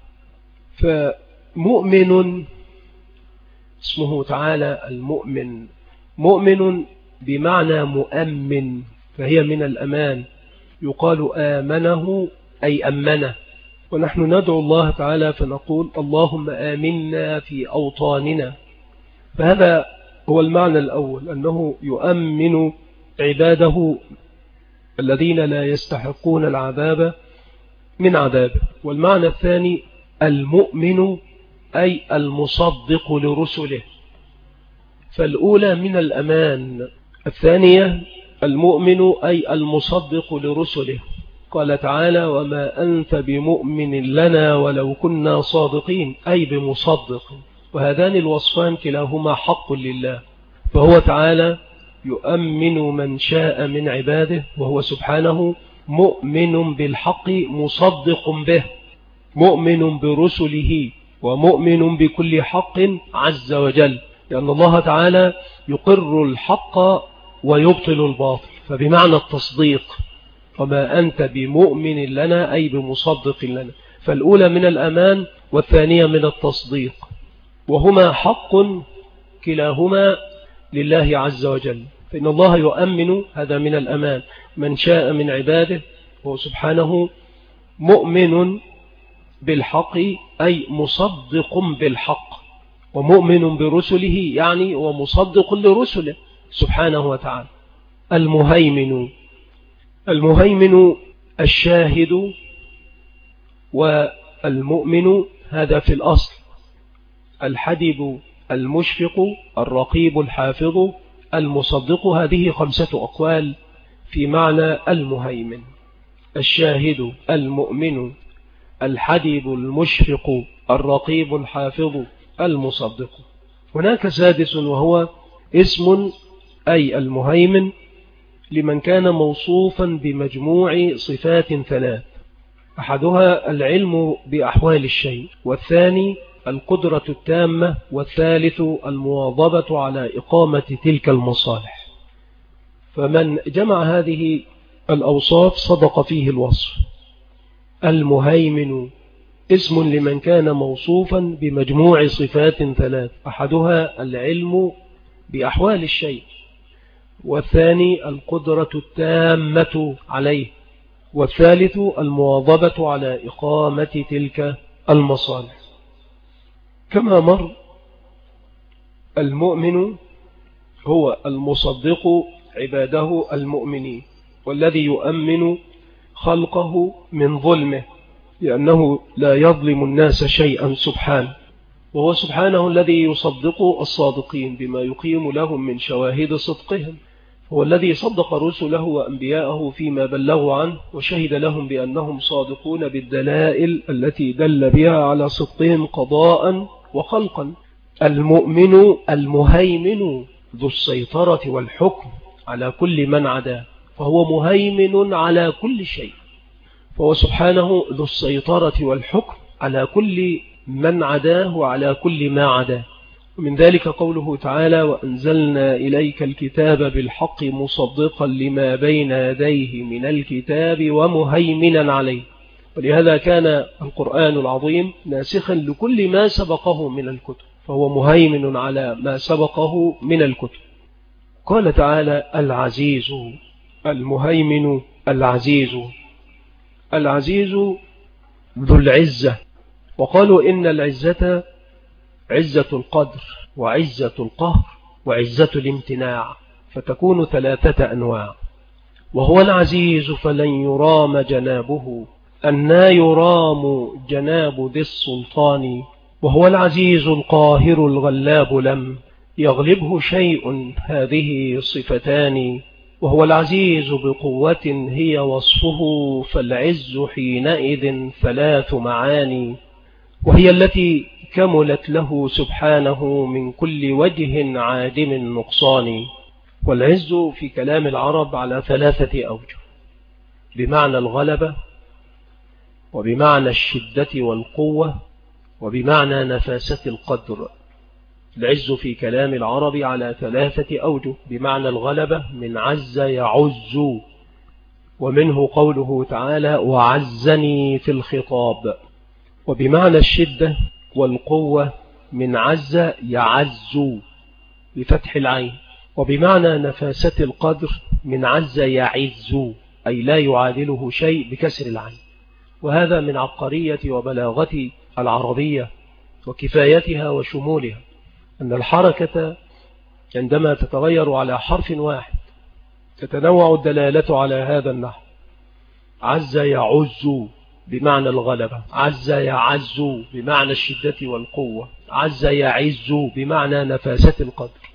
فمؤمن اسمه تعالى المؤمن، مؤمن بمعنى مؤمن، فهي من الأمان. يقال آمنه أي أمنه. ونحن ندعو الله تعالى فنقول اللهم آمنا في أوطاننا، فهذا هو المعنى الأول أنه يؤمن عباده الذين لا يستحقون العذاب من عذابه. والمعنى الثاني المؤمن أي المصدق لرسله، فالأولى من الأمان، الثانية المؤمن أي المصدق لرسله. قال تعالى وما أنت بمؤمن لنا ولو كنا صادقين، أي بمصدق. وهذان الوصفان كلاهما حق لله، فهو تعالى يؤمن من شاء من عباده، وهو سبحانه مؤمن بالحق مصدق به، مؤمن برسله ومؤمن بكل حق عز وجل، لأن الله تعالى يقر الحق ويبطل الباطل، فبمعنى التصديق. وما أنت بمؤمن لنا أي بمصدق لنا، فالأولى من الأمان والثانية من التصديق، وهما حق كلاهما لله عز وجل. فإن الله يؤمن، هذا من الأمان، من شاء من عباده، وهو سبحانه مؤمن بالحق أي مصدق بالحق، ومؤمن برسله يعني ومصدق لرسله سبحانه وتعالى. المهيمن الشاهد، والمؤمن هذا في الأصل، الحدب المشفق الرقيب الحافظ المصدق. هذه 5 أقوال في معنى المهيمن: الشاهد، المؤمن، الحدب المشفق الرقيب الحافظ المصدق. هناك 6 وهو اسم أي المهيمن لمن كان موصوفا بمجموع صفات 3: أحدها العلم بأحوال الشيء، والثاني القدرة التامة، والثالث المواظبة على إقامة تلك المصالح. فمن جمع هذه الأوصاف صدق فيه الوصف. المهيمن اسم لمن كان موصوفا بمجموع صفات 3: أحدها العلم بأحوال الشيء، والثاني القدرة التامة عليه، والثالث المواظبة على إقامة تلك المصالح. كما مر، المؤمن هو المصدق عباده المؤمنين، والذي يؤمن خلقه من ظلمه، لأنه لا يظلم الناس شيئا سبحانه، وهو سبحانه الذي يصدق الصادقين بما يقيم لهم من شواهد صدقهم. هو الذي صدق رسله وأنبياءه فيما بلغوا عنه، وشهد لهم بأنهم صادقون بالدلائل التي دل بها على صدقهم قضاء وخلقا. المؤمن المهيمن ذو السيطرة والحكم على كل من عداه، فهو مهيمن على كل شيء، فهو سبحانه ذو السيطرة والحكم على كل من عداه وعلى كل ما عداه. ومن ذلك قوله تعالى وأنزلنا إليك الكتاب بالحق مصدقا لما بين يديه من الكتاب ومهيمنا عليه. ولهذا كان القرآن العظيم ناسخا لكل ما سبقه من الكتب، فهو مهيمن على ما سبقه من الكتب. قال تعالى العزيز، المهيمن العزيز، العزيز ذو العزة. وقالوا إن العزة عزة القدر وعزة القهر وعزة الامتناع، فتكون 3 أنواع. وهو العزيز فلن يرام جنابه، أنى يرام جناب ذي السلطان. وهو العزيز القاهر الغلاب لم يغلبه شيء، هذه صفتان. وهو العزيز بقوة هي وصفه، فالعز حينئذ 3 معاني، وهي التي كملت له سبحانه من كل وجه عادم النقصان. والعز في كلام العرب على 3 أوجه: بمعنى الغلبة، وبمعنى الشدة والقوة، وبمعنى نفاسة القدر. العز في كلام العرب على 3 أوجه: بمعنى الغلبة من عز يعز، ومنه قوله تعالى وعزني في الخطاب. وبمعنى الشدة والقوة من عز يعز بفتح العين. وبمعنى نفاسة القدر من عز يعز، أي لا يعادله شيء بكسر العين. وهذا من عبقرية وبلاغة العربية وكفايتها وشمولها، أن الحركة عندما تتغير على حرف واحد تتنوع الدلالة على هذا النحو. عز يعز بمعنى الغلبة، عز يعز بمعنى الشدة والقوة، عز يعز بمعنى نفاسة القدر.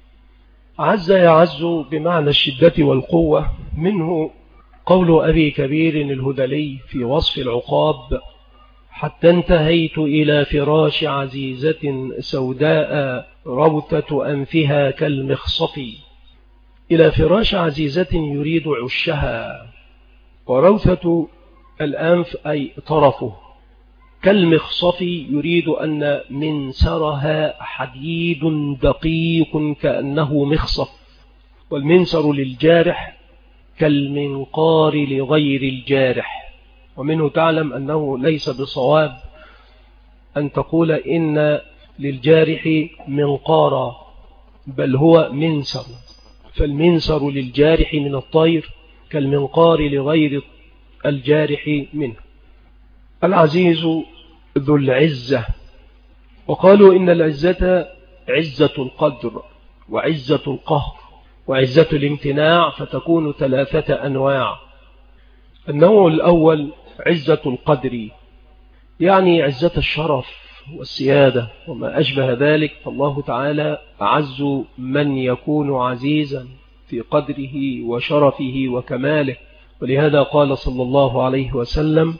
عز يعز بمعنى الشدة والقوة، منه قول أبي كبير الهذلي في وصف العقاب: حتى انتهيت إلى فراش عزيزة سوداء روثة أنفها كالمخصف. إلى فراش عزيزة يريد عشها، وروثة الأنف أي طرفه، كالمخصف يريد أن منسرها حديد دقيق كأنه مخصف. والمنسر للجارح كالمنقار لغير الجارح. ومنه تعلم أنه ليس بصواب أن تقول إن للجارح منقارا، بل هو منسر، فالمنسر للجارح من الطير كالمنقار لغير الجارح منه. العزيز ذو العزة، وقالوا إن العزة عزة القدر وعزة القهر وعزة الامتناع، فتكون 3 أنواع. النوع الأول عزة القدر، يعني عزة الشرف والسيادة وما أشبه ذلك، فالله تعالى أعز من يكون عزيزا في قدره وشرفه وكماله. ولهذا قال صلى الله عليه وسلم: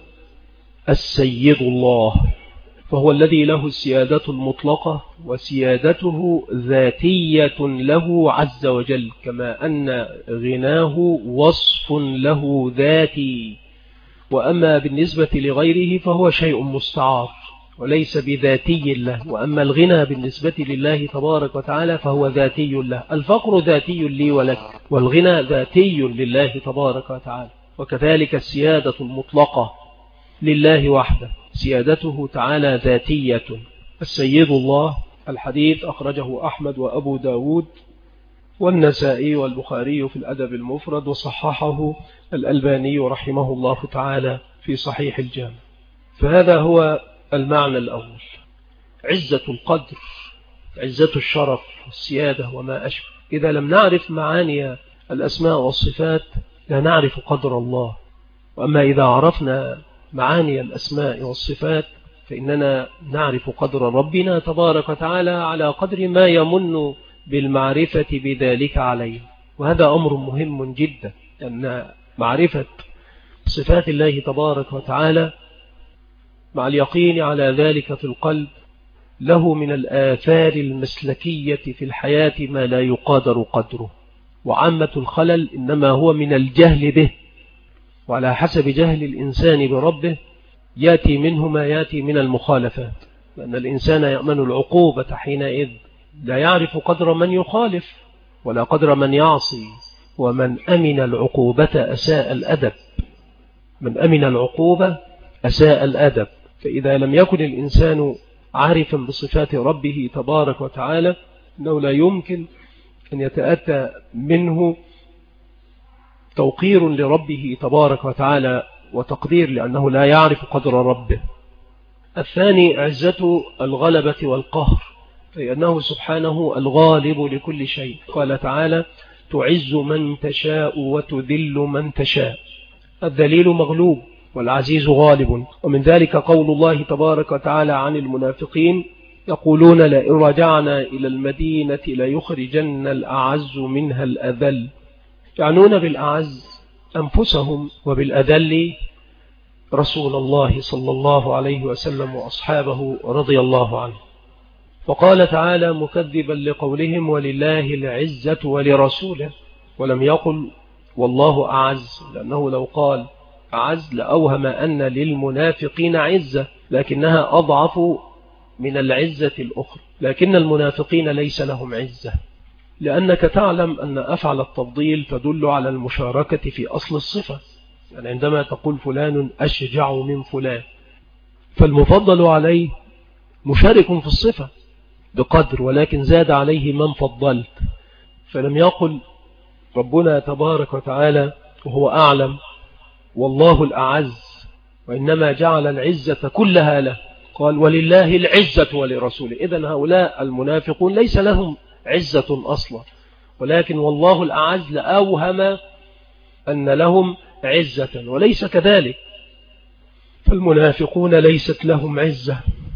السيد الله، فهو الذي له السيادة المطلقة، وسيادته ذاتية له عز وجل، كما أن غناه وصف له ذاتي. وأما بالنسبة لغيره فهو شيء مستعار وليس بذاتي له. وأما الغنى بالنسبة لله تبارك وتعالى فهو ذاتي له. الفقر ذاتي لي ولك، والغنى ذاتي لله تبارك وتعالى. وكذلك السيادة المطلقة لله وحده، سيادته تعالى ذاتية. السيد الله، الحديث أخرجه أحمد وأبو داود والنسائي والبخاري في الأدب المفرد، وصححه الألباني رحمه الله تعالى في صحيح الجامع. فهذا هو المعنى الأول: عزة القدر، عزة الشرف والسيادة وما أشبه. إذا لم نعرف معاني الأسماء والصفات لا نعرف قدر الله. وأما إذا عرفنا معاني الأسماء والصفات فإننا نعرف قدر ربنا تبارك وتعالى على قدر ما يمن بالمعرفة بذلك عليه. وهذا أمر مهم جدا، أن معرفة صفات الله تبارك وتعالى مع اليقين على ذلك في القلب له من الآثار المسلكية في الحياة ما لا يقادر قدره. وعامة الخلل إنما هو من الجهل به، وعلى حسب جهل الإنسان بربه يأتي منه ما يأتي من المخالفات، لأن الإنسان يأمن العقوبة حينئذ لا يعرف قدر من يخالف ولا قدر من يعصي. ومن أمن العقوبة أساء الأدب، من أمن العقوبة أساء الأدب. فإذا لم يكن الإنسان عارفا بصفات ربه تبارك وتعالى إنه لا يمكن أن يتأتى منه توقير لربه تبارك وتعالى وتقدير، لأنه لا يعرف قدر ربه. الثاني عزة الغلبة والقهر، لأنه سبحانه الغالب لكل شيء. قال تعالى: تعز من تشاء وتذل من تشاء. الذليل مغلوب والعزيز غالب. ومن ذلك قول الله تبارك وتعالى عن المنافقين: يقولون لئن رجعنا إلى المدينة ليخرجن الأعز منها الأذل. يعنون بالأعز أنفسهم، وبالأذل رسول الله صلى الله عليه وسلم وأصحابه رضي الله عنه. وقال تعالى مكذبا لقولهم: ولله العزة ولرسوله، ولم يقل والله أعز، لأنه لو قال أعز لأوهم أن للمنافقين عزة، لكنها أضعف من العزة الأخرى. لكن المنافقين ليس لهم عزة، لأنك تعلم أن أفعل التفضيل تدل على المشاركة في أصل الصفة. يعني عندما تقول فلان أشجع من فلان، فالمفضل عليه مشارك في الصفة بقدر، ولكن زاد عليه من فضلت. فلم يقل ربنا تبارك وتعالى وهو أعلم والله الأعز، وإنما جعل العزة كلها له. قال: ولله العزة ولرسوله. إذن هؤلاء المنافقون ليس لهم عزة أصلا، ولكن والله الأعز لأوهم أن لهم عزة، وليس كذلك. فالمنافقون ليست لهم عزة،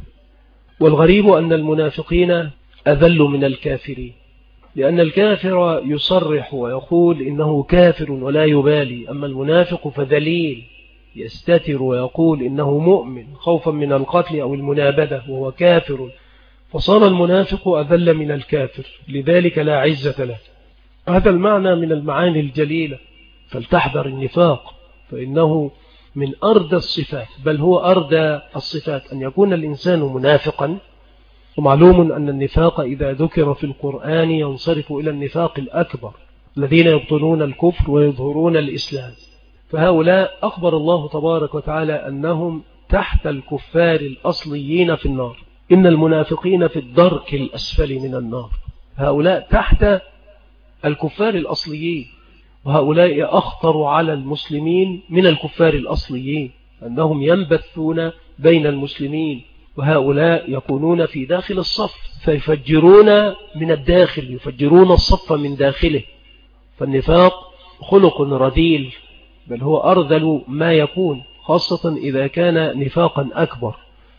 والغريب أن المنافقين أذل من الكافرين، لأن الكافر يصرح ويقول إنه كافر ولا يبالي، أما المنافق فذليل يستتر ويقول إنه مؤمن خوفا من القتل أو المنابذة وهو كافر، فصار المنافق أذل من الكافر، لذلك لا عزة له. هذا المعنى من المعاني الجليلة، فلتحذر النفاق، فإنه من أردى الصفات، بل هو أردى الصفات أن يكون الإنسان منافقا. ومعلوم أن النفاق إذا ذكر في القرآن ينصرف إلى النفاق الأكبر، الذين يبطنون الكفر ويظهرون الإسلام، فهؤلاء أخبر الله تبارك وتعالى أنهم تحت الكفار الأصليين في النار، إن المنافقين في الدرك الأسفل من النار، هؤلاء تحت الكفار الأصليين، وهؤلاء أخطر على المسلمين من الكفار الأصليين، أنهم ينبثون بين المسلمين، وهؤلاء يكونون في داخل الصف فيفجرون من الداخل، يفجرون الصف من داخله. فالنفاق خلق رذيل، بل هو أرذل ما يكون، خاصة إذا كان نفاقا أكبر،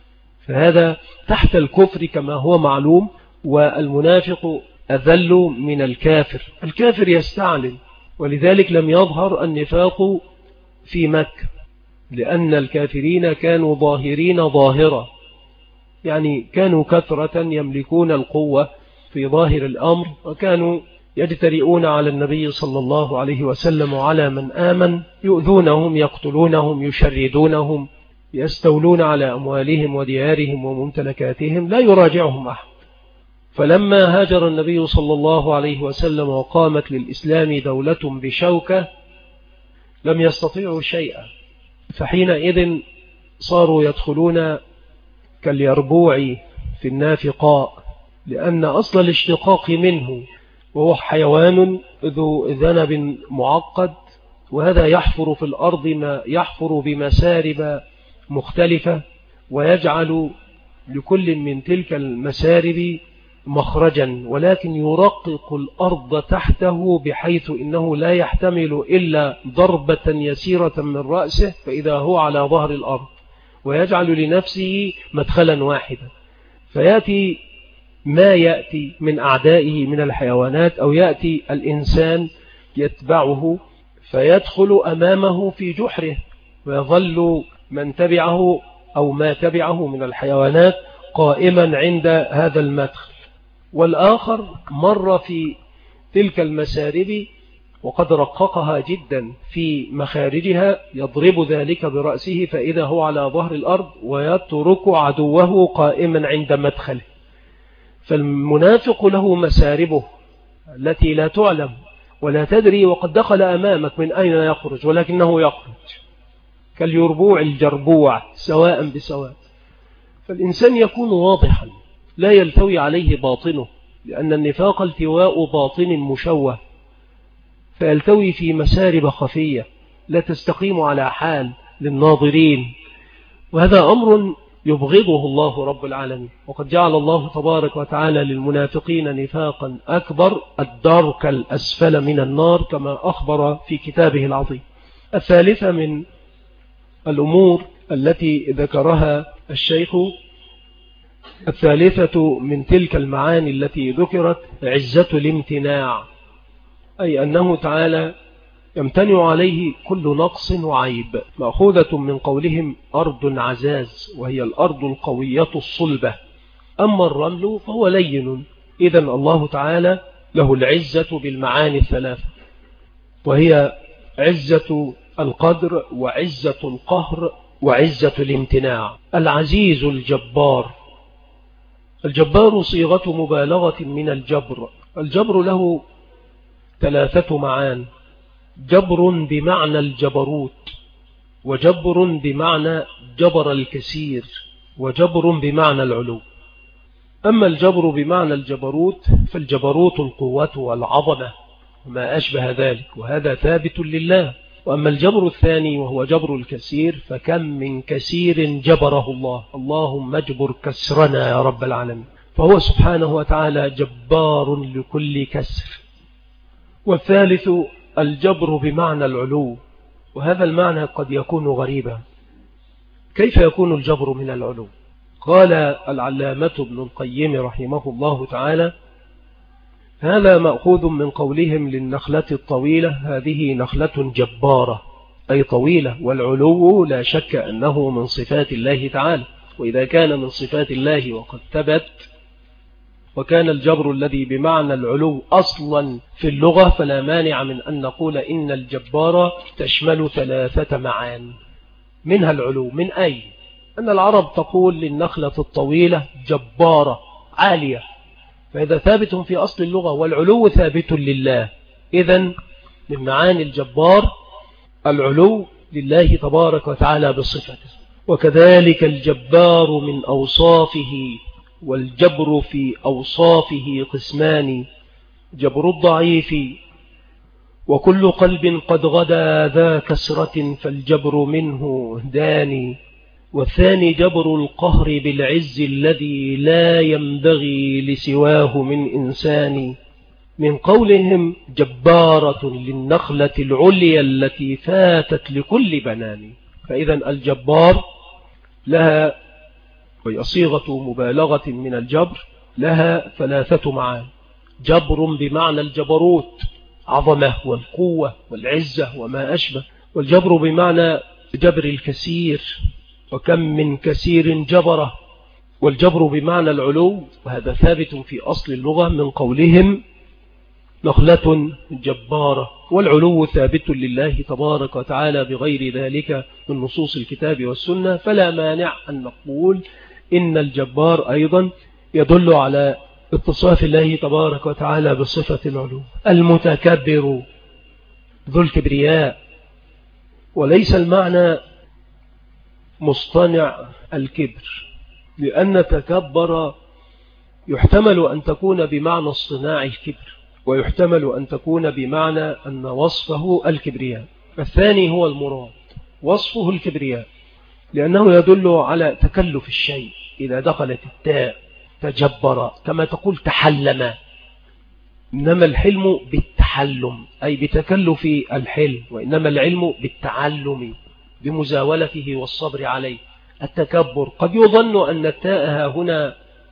فهذا تحت الكفر كما هو معلوم. والمنافق أذل من الكافر، الكافر يستعلن، ولذلك لم يظهر النفاق في مكة، لأن الكافرين كانوا ظاهرين ظاهرة، يعني كانوا كثرة يملكون القوة في ظاهر الأمر، وكانوا يجترئون على النبي صلى الله عليه وسلم وعلى من آمن، يؤذونهم، يقتلونهم، يشردونهم، يستولون على أموالهم وديارهم وممتلكاتهم، لا يراجعهم أحد. فلما هاجر النبي صلى الله عليه وسلم وقامت للإسلام دولة بشوكة لم يستطيعوا شيئا، فحينئذ صاروا يدخلون كاليربوع في النافقاء، لأن أصل الاشتقاق منه وهو حيوان ذو ذنب معقد، وهذا يحفر في الأرض ما يحفر بمسارب مختلفة، ويجعل لكل من تلك المسارب مخرجا، ولكن يرقق الأرض تحته بحيث إنه لا يحتمل إلا ضربة يسيرة من رأسه فإذا هو على ظهر الأرض، ويجعل لنفسه مدخلا واحدا، فيأتي ما يأتي من أعدائه من الحيوانات، أو يأتي الإنسان يتبعه فيدخل أمامه في جحره، ويظل من تبعه أو ما تبعه من الحيوانات قائما عند هذا المدخل، والآخر مر في تلك المسارب وقد رققها جدا في مخارجها، يضرب ذلك برأسه فإذا هو على ظهر الأرض، ويترك عدوه قائما عند مدخله. فالمنافق له مساربه التي لا تعلم ولا تدري، وقد دخل أمامك من أين يخرج، ولكنه يخرج كاليربوع الجربوع سواء بسواء. فالإنسان يكون واضحا لا يلتوي عليه باطنه، لأن النفاق التواء باطن مشوه، فيلتوي في مسارب خفية لا تستقيم على حال للناظرين، وهذا أمر يبغضه الله رب العالمين. وقد جعل الله تبارك وتعالى للمنافقين نفاقا أكبر، الدرك الأسفل من النار، كما أخبر في كتابه العظيم. الثالثة من الأمور التي ذكرها الشيخ، الثالثة من تلك المعاني التي ذكرت عزة الامتناع، أي أنه تعالى يمتنع عليه كل نقص وعيب، مأخوذة من قولهم أرض عزاز، وهي الأرض القوية الصلبة، أما الرمل فهو لين. إذن الله تعالى له العزة بالمعاني الثلاثة، وهي عزة القدر وعزة القهر وعزة الامتناع. العزيز الجبار، الجبار صيغة مبالغة من الجبر. الجبر له ثلاثة معان: جبر بمعنى الجبروت، وجبر بمعنى جبر الكثير، وجبر بمعنى العلو. أما الجبر بمعنى الجبروت فالجبروت القوة والعظمة وما أشبه ذلك، وهذا ثابت لله. وأما الجبر الثاني وهو جبر الكثير، فكم من كثير جبره الله، اللهم اجبر كسرنا يا رب العالمين. فهو سبحانه وتعالى جبار لكل كسر. والثالث الجبر بمعنى العلو، وهذا المعنى قد يكون غريبا. كيف يكون الجبر من العلو؟ قال العلامة ابن القيم رحمه الله تعالى: هذا مأخوذ من قولهم للنخلة الطويلة هذه نخلة جبارة، أي طويلة، والعلو لا شك أنه من صفات الله تعالى، وإذا كان من صفات الله وقد ثبت وكان الجبر الذي بمعنى العلو أصلا في اللغة، فلا مانع من أن نقول إن الجبار تشمل 3 معان، منها العلو. من أي؟ أن العرب تقول للنخلة الطويلة جبارة عالية، فإذا ثابت في أصل اللغة والعلو ثابت لله، إذن من معاني الجبار العلو لله تبارك وتعالى بصفته. وكذلك الجبار من أوصافه، والجبر في أوصافه قسمان: جبر الضعيف وكل قلب قد غدا ذا كسرة فالجبر منه داني، والثاني جبر القهر بالعز الذي لا ينبغي لسواه من إنسان، من قولهم جبارة للنخلة العليا التي فاتت لكل بنان. فإذا الجبار لها، وهي صيغة مبالغة من الجبر، لها 3 معاني: جبر بمعنى الجبروت، عظمة والقوة والعزة وما أشبه، والجبر بمعنى جبر الكثير، وكم من كثير جبره، والجبر بمعنى العلو، وهذا ثابت في أصل اللغة من قولهم نخلة جبارة، والعلو ثابت لله تبارك وتعالى بغير ذلك من نصوص الكتاب والسنة، فلا مانع أن نقول إن الجبار أيضا يدل على اتصاف الله تبارك وتعالى بصفة العلو. المتكبر ذو الكبرياء، وليس المعنى مصطنع الكبر، لأن تكبر يحتمل أن تكون بمعنى اصطناع الكبر، ويحتمل أن تكون بمعنى أن وصفه الكبرياء. الثاني هو المراد، وصفه الكبرياء، لأنه يدل على تكلف الشيء. إذا دخلت التاء تجبر، كما تقول تحلم، إنما الحلم بالتحلم أي بتكلف الحلم، وإنما العلم بالتعلم بمزاولته والصبر عليه. التكبر قد يظن أن التاء هنا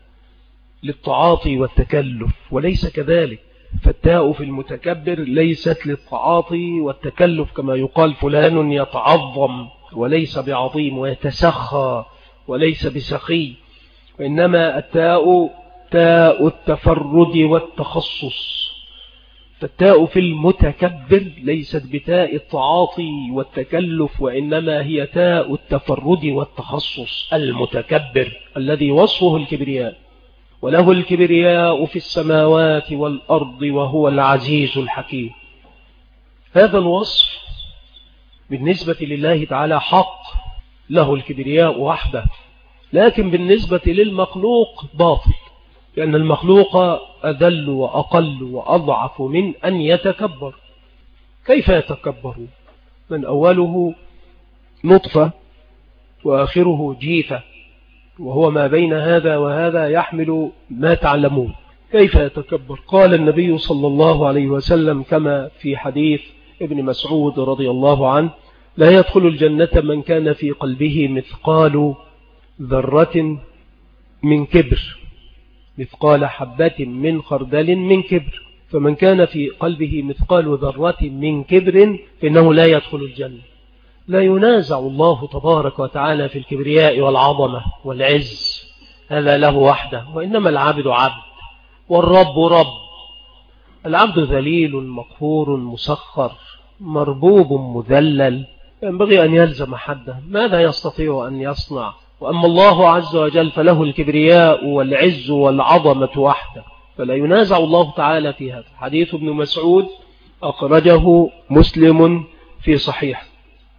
للتعاطي والتكلف، وليس كذلك، فالتاء في المتكبر ليست للتعاطي والتكلف، كما يقال فلان يتعظم وليس بعظيم، ويتسخى وليس بسخي، وإنما التاء تاء التفرد والتخصص. فالتاء في المتكبر ليست بتاء التعاطي والتكلف، وإنما هي تاء التفرد والتخصص. المتكبر الذي وصفه الكبرياء، وله الكبرياء في السماوات والأرض وهو العزيز الحكيم. هذا الوصف بالنسبة لله تعالى حق، له الكبرياء وحده، لكن بالنسبة للمخلوق باطل، لأن المخلوق أذل وأقل وأضعف من أن يتكبر. كيف يتكبر؟ من أوله نطفة وآخره جيفة، وهو ما بين هذا وهذا يحمل ما تعلمون. كيف يتكبر؟ قال النبي صلى الله عليه وسلم كما في حديث ابن مسعود رضي الله عنه: لا يدخل الجنة من كان في قلبه مثقال ذرة من كبر، مثقال حبة من خردل من كبر، فمن كان في قلبه مثقال ذرة من كبر فإنه لا يدخل الجنة. لا ينازع الله تبارك وتعالى في الكبرياء والعظمة والعز، هذا له وحده، وإنما العبد عبد والرب رب. العبد ذليل مقهور مسخر مربوب مذلل، ينبغي أن يلزم حده، ماذا يستطيع أن يصنع؟ وأما الله عز وجل فله الكبرياء والعز والعظمة وحده، فلا ينازع الله تعالى في هذا. حديث ابن مسعود أخرجه مسلم في صحيح.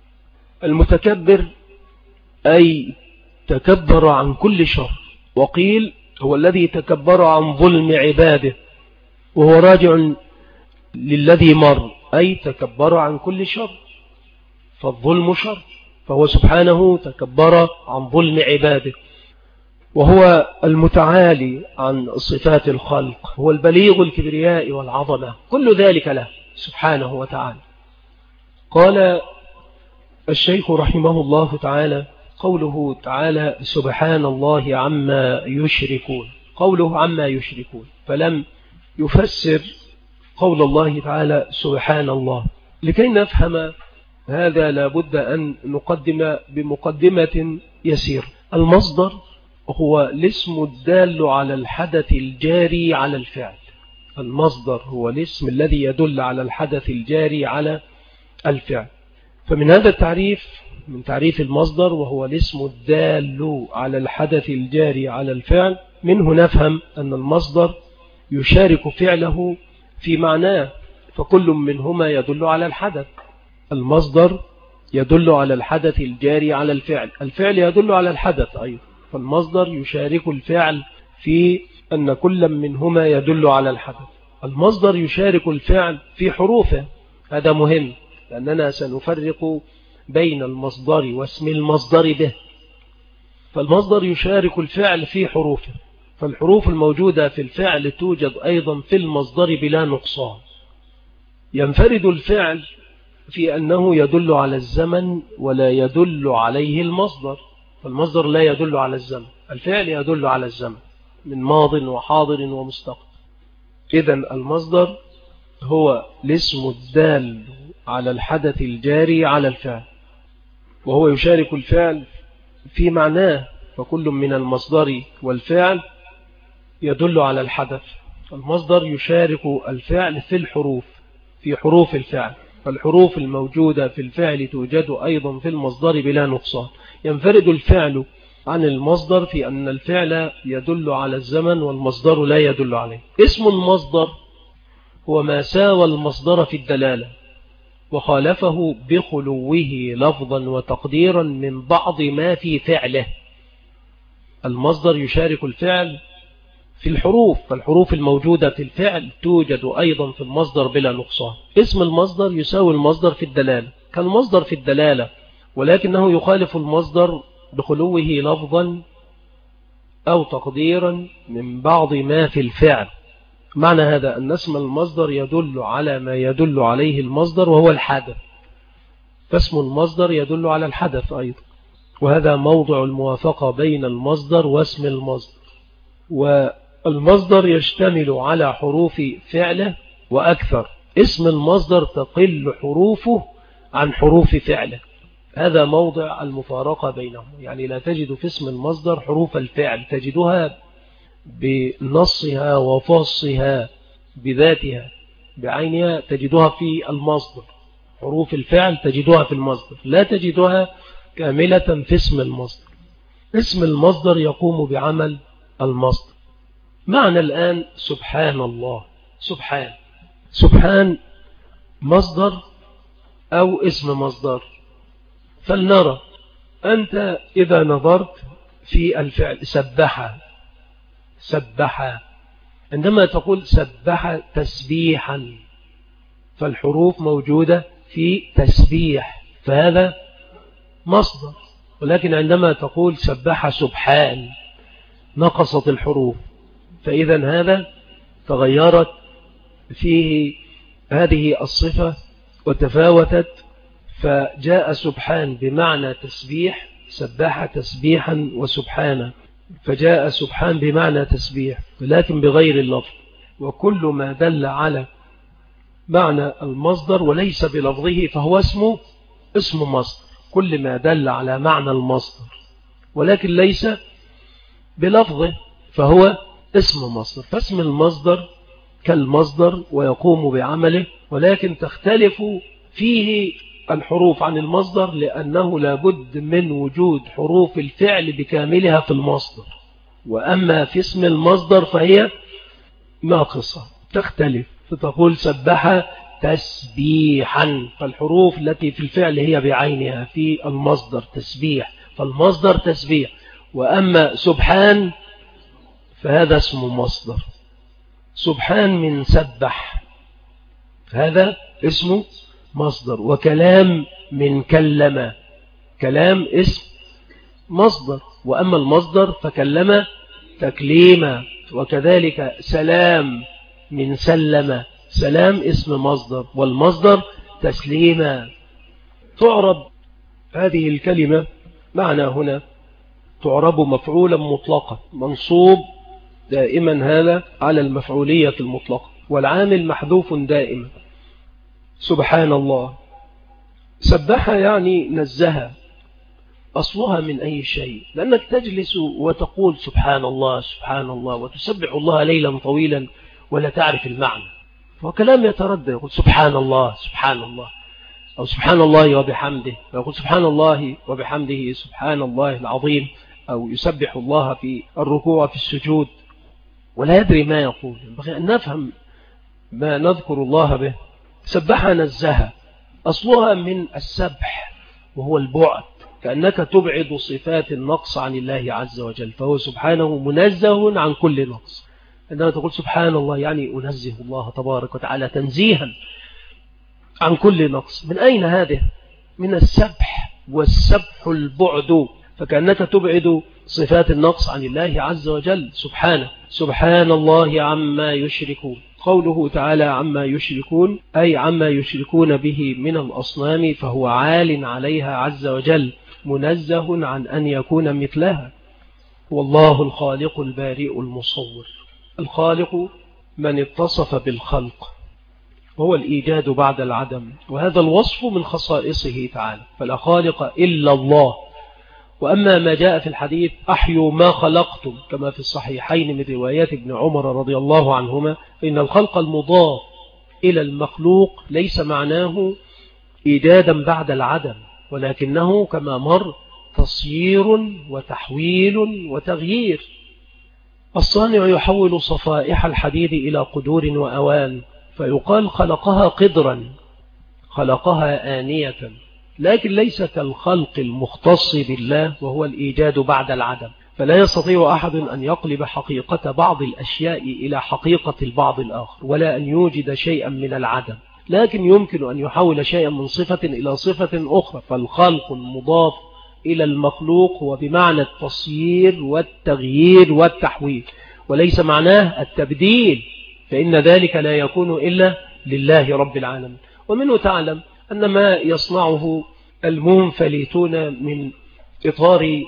المتكبر أي تكبر عن كل شر، وقيل هو الذي تكبر عن ظلم عباده، وهو راجع للذي مر، أي تكبر عن كل شر، فالظلم شر، فهو سبحانه تكبر عن ظلم عباده. وهو المتعالي عن صفات الخلق، هو البليغ الكبرياء والعظمة، كل ذلك له سبحانه وتعالى. قال الشيخ رحمه الله تعالى: قوله تعالى سبحان الله عما يشركون، قوله عما يشركون، فلم يفسر قول الله تعالى سبحان الله. لكي نفهم هذا لابد أن نقدم بمقدمة يسير. المصدر هو الاسم الدال على الحدث الجاري على الفعل. المصدر هو الاسم الذي يدل على الحدث الجاري على الفعل. فمن هذا التعريف، من تعريف المصدر، وهو الاسم الدال على الحدث الجاري على الفعل، منه نفهم أن المصدر يشارك فعله في معناه، فكل منهما يدل على الحدث. المصدر يدل على الحدث الجاري على الفعل، الفعل يدل على الحدث أيضا، فالمصدر يشارك الفعل في أن كل منهما يدل على الحدث. المصدر يشارك الفعل في حروفه، هذا مهم لأننا سنفرق بين المصدر واسم المصدر به. فالمصدر يشارك الفعل في حروفه، فالحروف الموجودة في الفعل توجد أيضا في المصدر بلا نقصان. ينفرد الفعل في أنه يدل على الزمن ولا يدل عليه المصدر، فالمصدر لا يدل على الزمن، الفعل يدل على الزمن من ماض وحاضر ومستقبل. إذن المصدر هو الاسم الدال على الحدث الجاري على الفعل، وهو يشارك الفعل في معناه، فكل من المصدر والفعل يدل على الحدث. المصدر يشارك الفعل في الحروف، في حروف الفعل، فالحروف الموجودة في الفعل توجد أيضا في المصدر بلا نقصان. ينفرد الفعل عن المصدر في أن الفعل يدل على الزمن والمصدر لا يدل عليه. اسم المصدر هو ما ساوى المصدر في الدلالة وخالفه بخلوه لفظا وتقديرا من بعض ما في فعله. المصدر يشارك الفعل في الحروف، فالحروف الموجودة في الفعل توجد أيضا في المصدر بلا نقصان. اسم المصدر يساوي المصدر في الدلالة، كالمصدر في الدلالة، ولكنه يخالف المصدر بخلوه لفظا أو تقديرا من بعض ما في الفعل. معنى هذا أن اسم المصدر يدل على ما يدل عليه المصدر وهو الحدث، فاسم المصدر يدل على الحدث أيضا، وهذا موضع الموافقة بين المصدر واسم المصدر. والمصدر يشتمل على حروف فعله وأكثر، اسم المصدر تقل حروفه عن حروف فعله، هذا موضع المفارقة بينهم. يعني لا تجد في اسم المصدر حروف الفعل، تجدها بنصها وفصها بذاتها بعينها، تجدها في المصدر. حروف الفعل تجدها في المصدر، لا تجدها كاملة في اسم المصدر. اسم المصدر يقوم بعمل المصدر. معنى الآن سبحان الله، سبحان مصدر أو اسم مصدر؟ فلنرى. أنت إذا نظرت في الفعل سبح، عندما تقول سبح تسبيحا، فالحروف موجودة في تسبيح، فهذا مصدر. ولكن عندما تقول سبح سبحان نقصت الحروف، فإذا هذا تغيرت فيه هذه الصفة وتفاوتت، فجاء سبحان بمعنى تسبيح، سبح تسبيحا وسبحانا، فجاء سبحان بمعنى تسبيح ولكن بغير اللفظ. وكل ما دل على معنى المصدر وليس بلفظه فهو اسم مصدر، كل ما دل على معنى المصدر ولكن ليس بلفظه فهو اسم مصدر. فاسم المصدر كالمصدر ويقوم بعمله، ولكن تختلف فيه الحروف عن المصدر، لأنه لابد من وجود حروف الفعل بكاملها في المصدر. وأما في اسم المصدر فهي ناقصة تختلف، فتقول سبح تسبيحا، فالحروف التي في الفعل هي بعينها في المصدر تسبيح، فالمصدر تسبيح. وأما سبحان فهذا اسم مصدر، سبحان من سبح هذا اسم مصدر. وكلام من كلم، كلام اسم مصدر، وأما المصدر فكلم تكليما. وكذلك سلام من سلم، سلام اسم مصدر، والمصدر تسليما. تعرب هذه الكلمة معنى هنا تعرب مفعولا مطلقا منصوب دائما هذا على المفعولية المطلقة، والعامل محذوف دائما. سبحان الله، سبح يعني نزه، أصلها من أي شيء، لأنك تجلس وتقول سبحان الله سبحان الله وتسبح الله ليلا طويلا ولا تعرف المعنى، وكلام يتردد، يقول سبحان الله سبحان الله، أو سبحان الله وبحمده، يقول سبحان الله وبحمده سبحان الله العظيم، أو يسبح الله في الركوع في السجود ولا يدري ما يقول. ينبغي أن نفهم ما نذكر الله به. سبح نزه، أصلها من السبح وهو البعد، كأنك تبعد صفات النقص عن الله عز وجل، فهو سبحانه منزه عن كل نقص. عندما تقول سبحان الله يعني أنزه الله تبارك وتعالى تنزيها عن كل نقص. من أين هذه؟ من السبح، والسبح البعد، فكأنك تبعد صفات النقص عن الله عز وجل سبحانه. سبحان الله عما يشركون، قوله تعالى عما يشركون أي عما يشركون به من الأصنام، فهو عال عليها عز وجل منزه عن أن يكون مثلها. والله الخالق البارئ المصور. الخالق من اتصف بالخلق، وهو الإيجاد بعد العدم، وهذا الوصف من خصائصه تعالى، فلا خالق إلا الله. وأما ما جاء في الحديث أحيوا ما خلقتم كما في الصحيحين من روايات ابن عمر رضي الله عنهما، فإن الخلق المضاف إلى المخلوق ليس معناه إيجادا بعد العدم، ولكنه كما مر تصيير وتحويل وتغيير. الصانع يحول صفائح الحديد إلى قدور وأوان، فيقال خلقها قدرا، خلقها آنية، لكن ليس كالخلق المختص بالله وهو الإيجاد بعد العدم، فلا يستطيع أحد أن يقلب حقيقة بعض الأشياء إلى حقيقة البعض الآخر، ولا أن يوجد شيئا من العدم، لكن يمكن أن يحول شيئا من صفة إلى صفة أخرى. فالخلق المضاف إلى المخلوق هو بمعنى التصيير والتغيير والتحويل، وليس معناه التبديل، فإن ذلك لا يكون إلا لله رب العالمين. ومنه تعلم أن ما يصنعه المنفلتون من إطار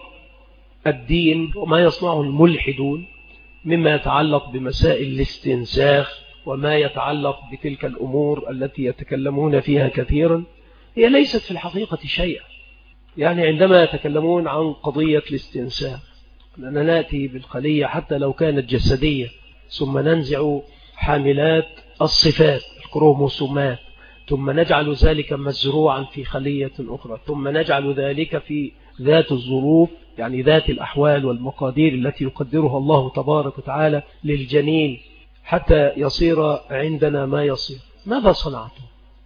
الدين وما يصنعه الملحدون مما يتعلق بمسائل الاستنساخ وما يتعلق بتلك الأمور التي يتكلمون فيها كثيرا، هي ليست في الحقيقة شيئا. يعني عندما يتكلمون عن قضية الاستنساخ، أننا نأتي بالخلية حتى لو كانت جسدية، ثم ننزع حاملات الصفات الكروموسومات، ثم نجعل ذلك مزروعا في خلية أخرى، ثم نجعل ذلك في ذات الظروف، يعني ذات الأحوال والمقادير التي يقدرها الله تبارك وتعالى للجنين حتى يصير عندنا ما يصير. ماذا صنعتم؟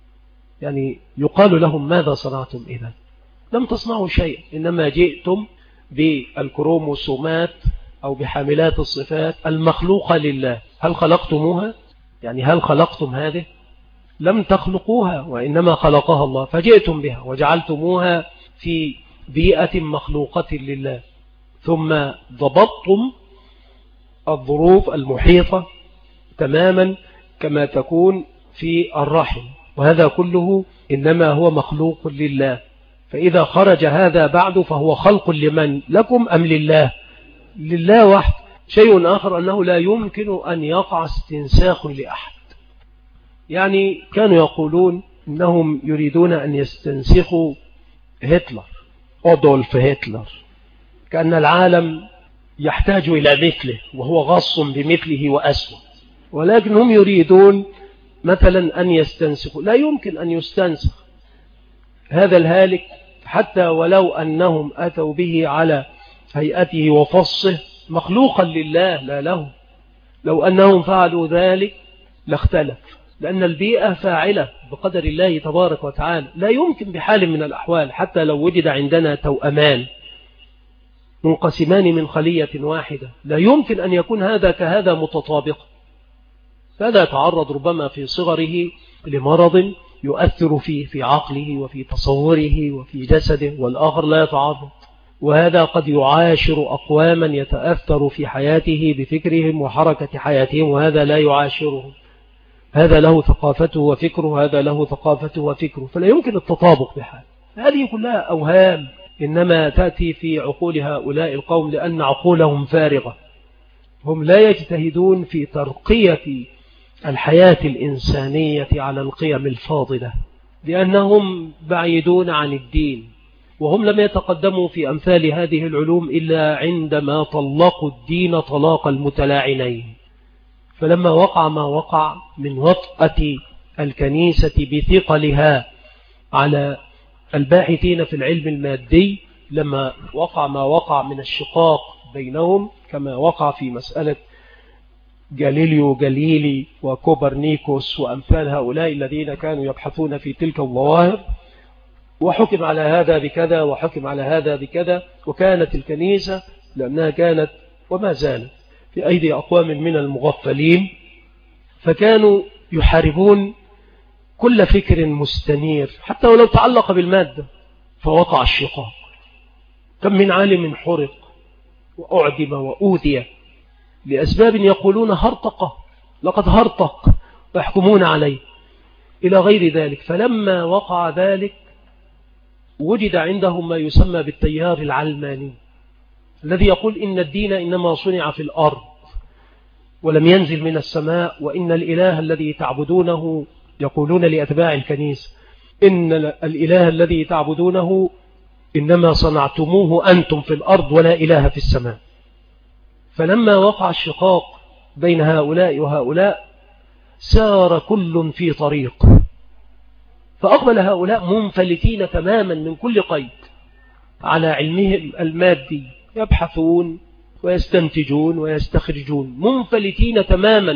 يعني يقال لهم ماذا صنعتم إذا؟ لم تصنعوا شيء، إنما جئتم بالكروموسومات أو بحاملات الصفات المخلوقة لله. هل خلقتموها؟ يعني هل خلقتم هذه؟ لم تخلقوها، وإنما خلقها الله، فجئتم بها وجعلتموها في بيئة مخلوقة لله، ثم ضبطتم الظروف المحيطة تماما كما تكون في الرحم، وهذا كله إنما هو مخلوق لله. فإذا خرج هذا بعد فهو خلق لمن؟ لكم أم لله؟ لله وحده. شيء آخر أنه لا يمكن أن يقع استنساخ لأحد. يعني كانوا يقولون إنهم يريدون أن يستنسخوا هتلر، أدولف هتلر، كأن العالم يحتاج إلى مثله وهو غص بمثله وأسوأ، ولكن هم يريدون مثلا أن يستنسخوا. لا يمكن أن يستنسخ هذا الهالك حتى ولو أنهم أتوا به على هيئته وفصه، مخلوقا لله لا له. لو أنهم فعلوا ذلك لاختلف، لأن البيئة فاعلة بقدر الله تبارك وتعالى. لا يمكن بحال من الأحوال حتى لو وجد عندنا توأمان منقسمان من خلية واحدة، لا يمكن أن يكون هذا كهذا متطابق. فهذا يتعرض ربما في صغره لمرض يؤثر فيه في عقله وفي تصوره وفي جسده، والآخر لا يتعرض، وهذا قد يعاشر أقواما يتأثر في حياته بفكرهم وحركة حياتهم، وهذا لا يعاشرهم. هذا له ثقافته وفكره، هذا له ثقافته وفكره، فلا يمكن التطابق بحال. هذه كلها أوهام إنما تأتي في عقول هؤلاء القوم لأن عقولهم فارغة. هم لا يجتهدون في ترقية الحياة الإنسانية على القيم الفاضلة، لأنهم بعيدون عن الدين، وهم لم يتقدموا في أمثال هذه العلوم إلا عندما طلقوا الدين طلاق المتلاعنين. فلما وقع ما وقع من وطأة الكنيسة بثقلها على الباحثين في العلم المادي، لما وقع ما وقع من الشقاق بينهم كما وقع في مسألة جاليليو جاليلي وكوبرنيكوس وأمثال هؤلاء الذين كانوا يبحثون في تلك الظواهر، وحكم على هذا بكذا وحكم على هذا بكذا. وكانت الكنيسة لأنها كانت وما زالت في أيدي أقوام من المغفلين، فكانوا يحاربون كل فكر مستنير حتى ولو تعلق بالمادة، فوقع الشقاق. كم من عالم حرق وأعدم وأوذي لأسباب يقولون هرطقة، لقد هرطق، ويحكمون عليه إلى غير ذلك. فلما وقع ذلك وجد عندهم ما يسمى بالتيار العلماني الذي يقول إن الدين إنما صنع في الأرض ولم ينزل من السماء، وإن الإله الذي تعبدونه، يقولون لأتباع الكنيسة، إن الإله الذي تعبدونه إنما صنعتموه أنتم في الأرض ولا إله في السماء. فلما وقع الشقاق بين هؤلاء وهؤلاء سار كل في طريق، فأقبل هؤلاء منفلتين تماما من كل قيد على علمهم المادي، يبحثون ويستنتجون ويستخرجون، منفلتين تماما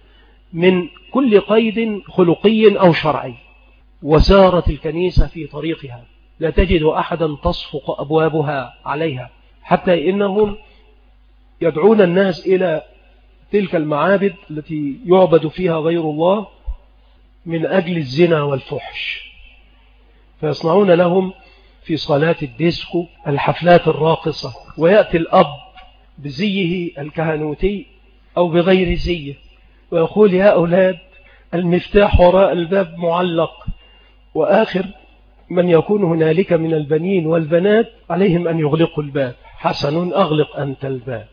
من كل قيد خلقي أو شرعي. وسارت الكنيسة في طريقها، لا تجد أحدا تصفق أبوابها عليها، حتى إنهم يدعون الناس إلى تلك المعابد التي يعبد فيها غير الله من أجل الزنا والفحش، فيصنعون لهم في صلاة الديسكو الحفلات الراقصة، ويأتي الأب بزيه الكهنوتي أو بغير زيه ويقول يا أولاد المفتاح وراء الباب معلق، وآخر من يكون هنالك من البنين والبنات عليهم أن يغلقوا الباب. حسن، أغلق أنت الباب.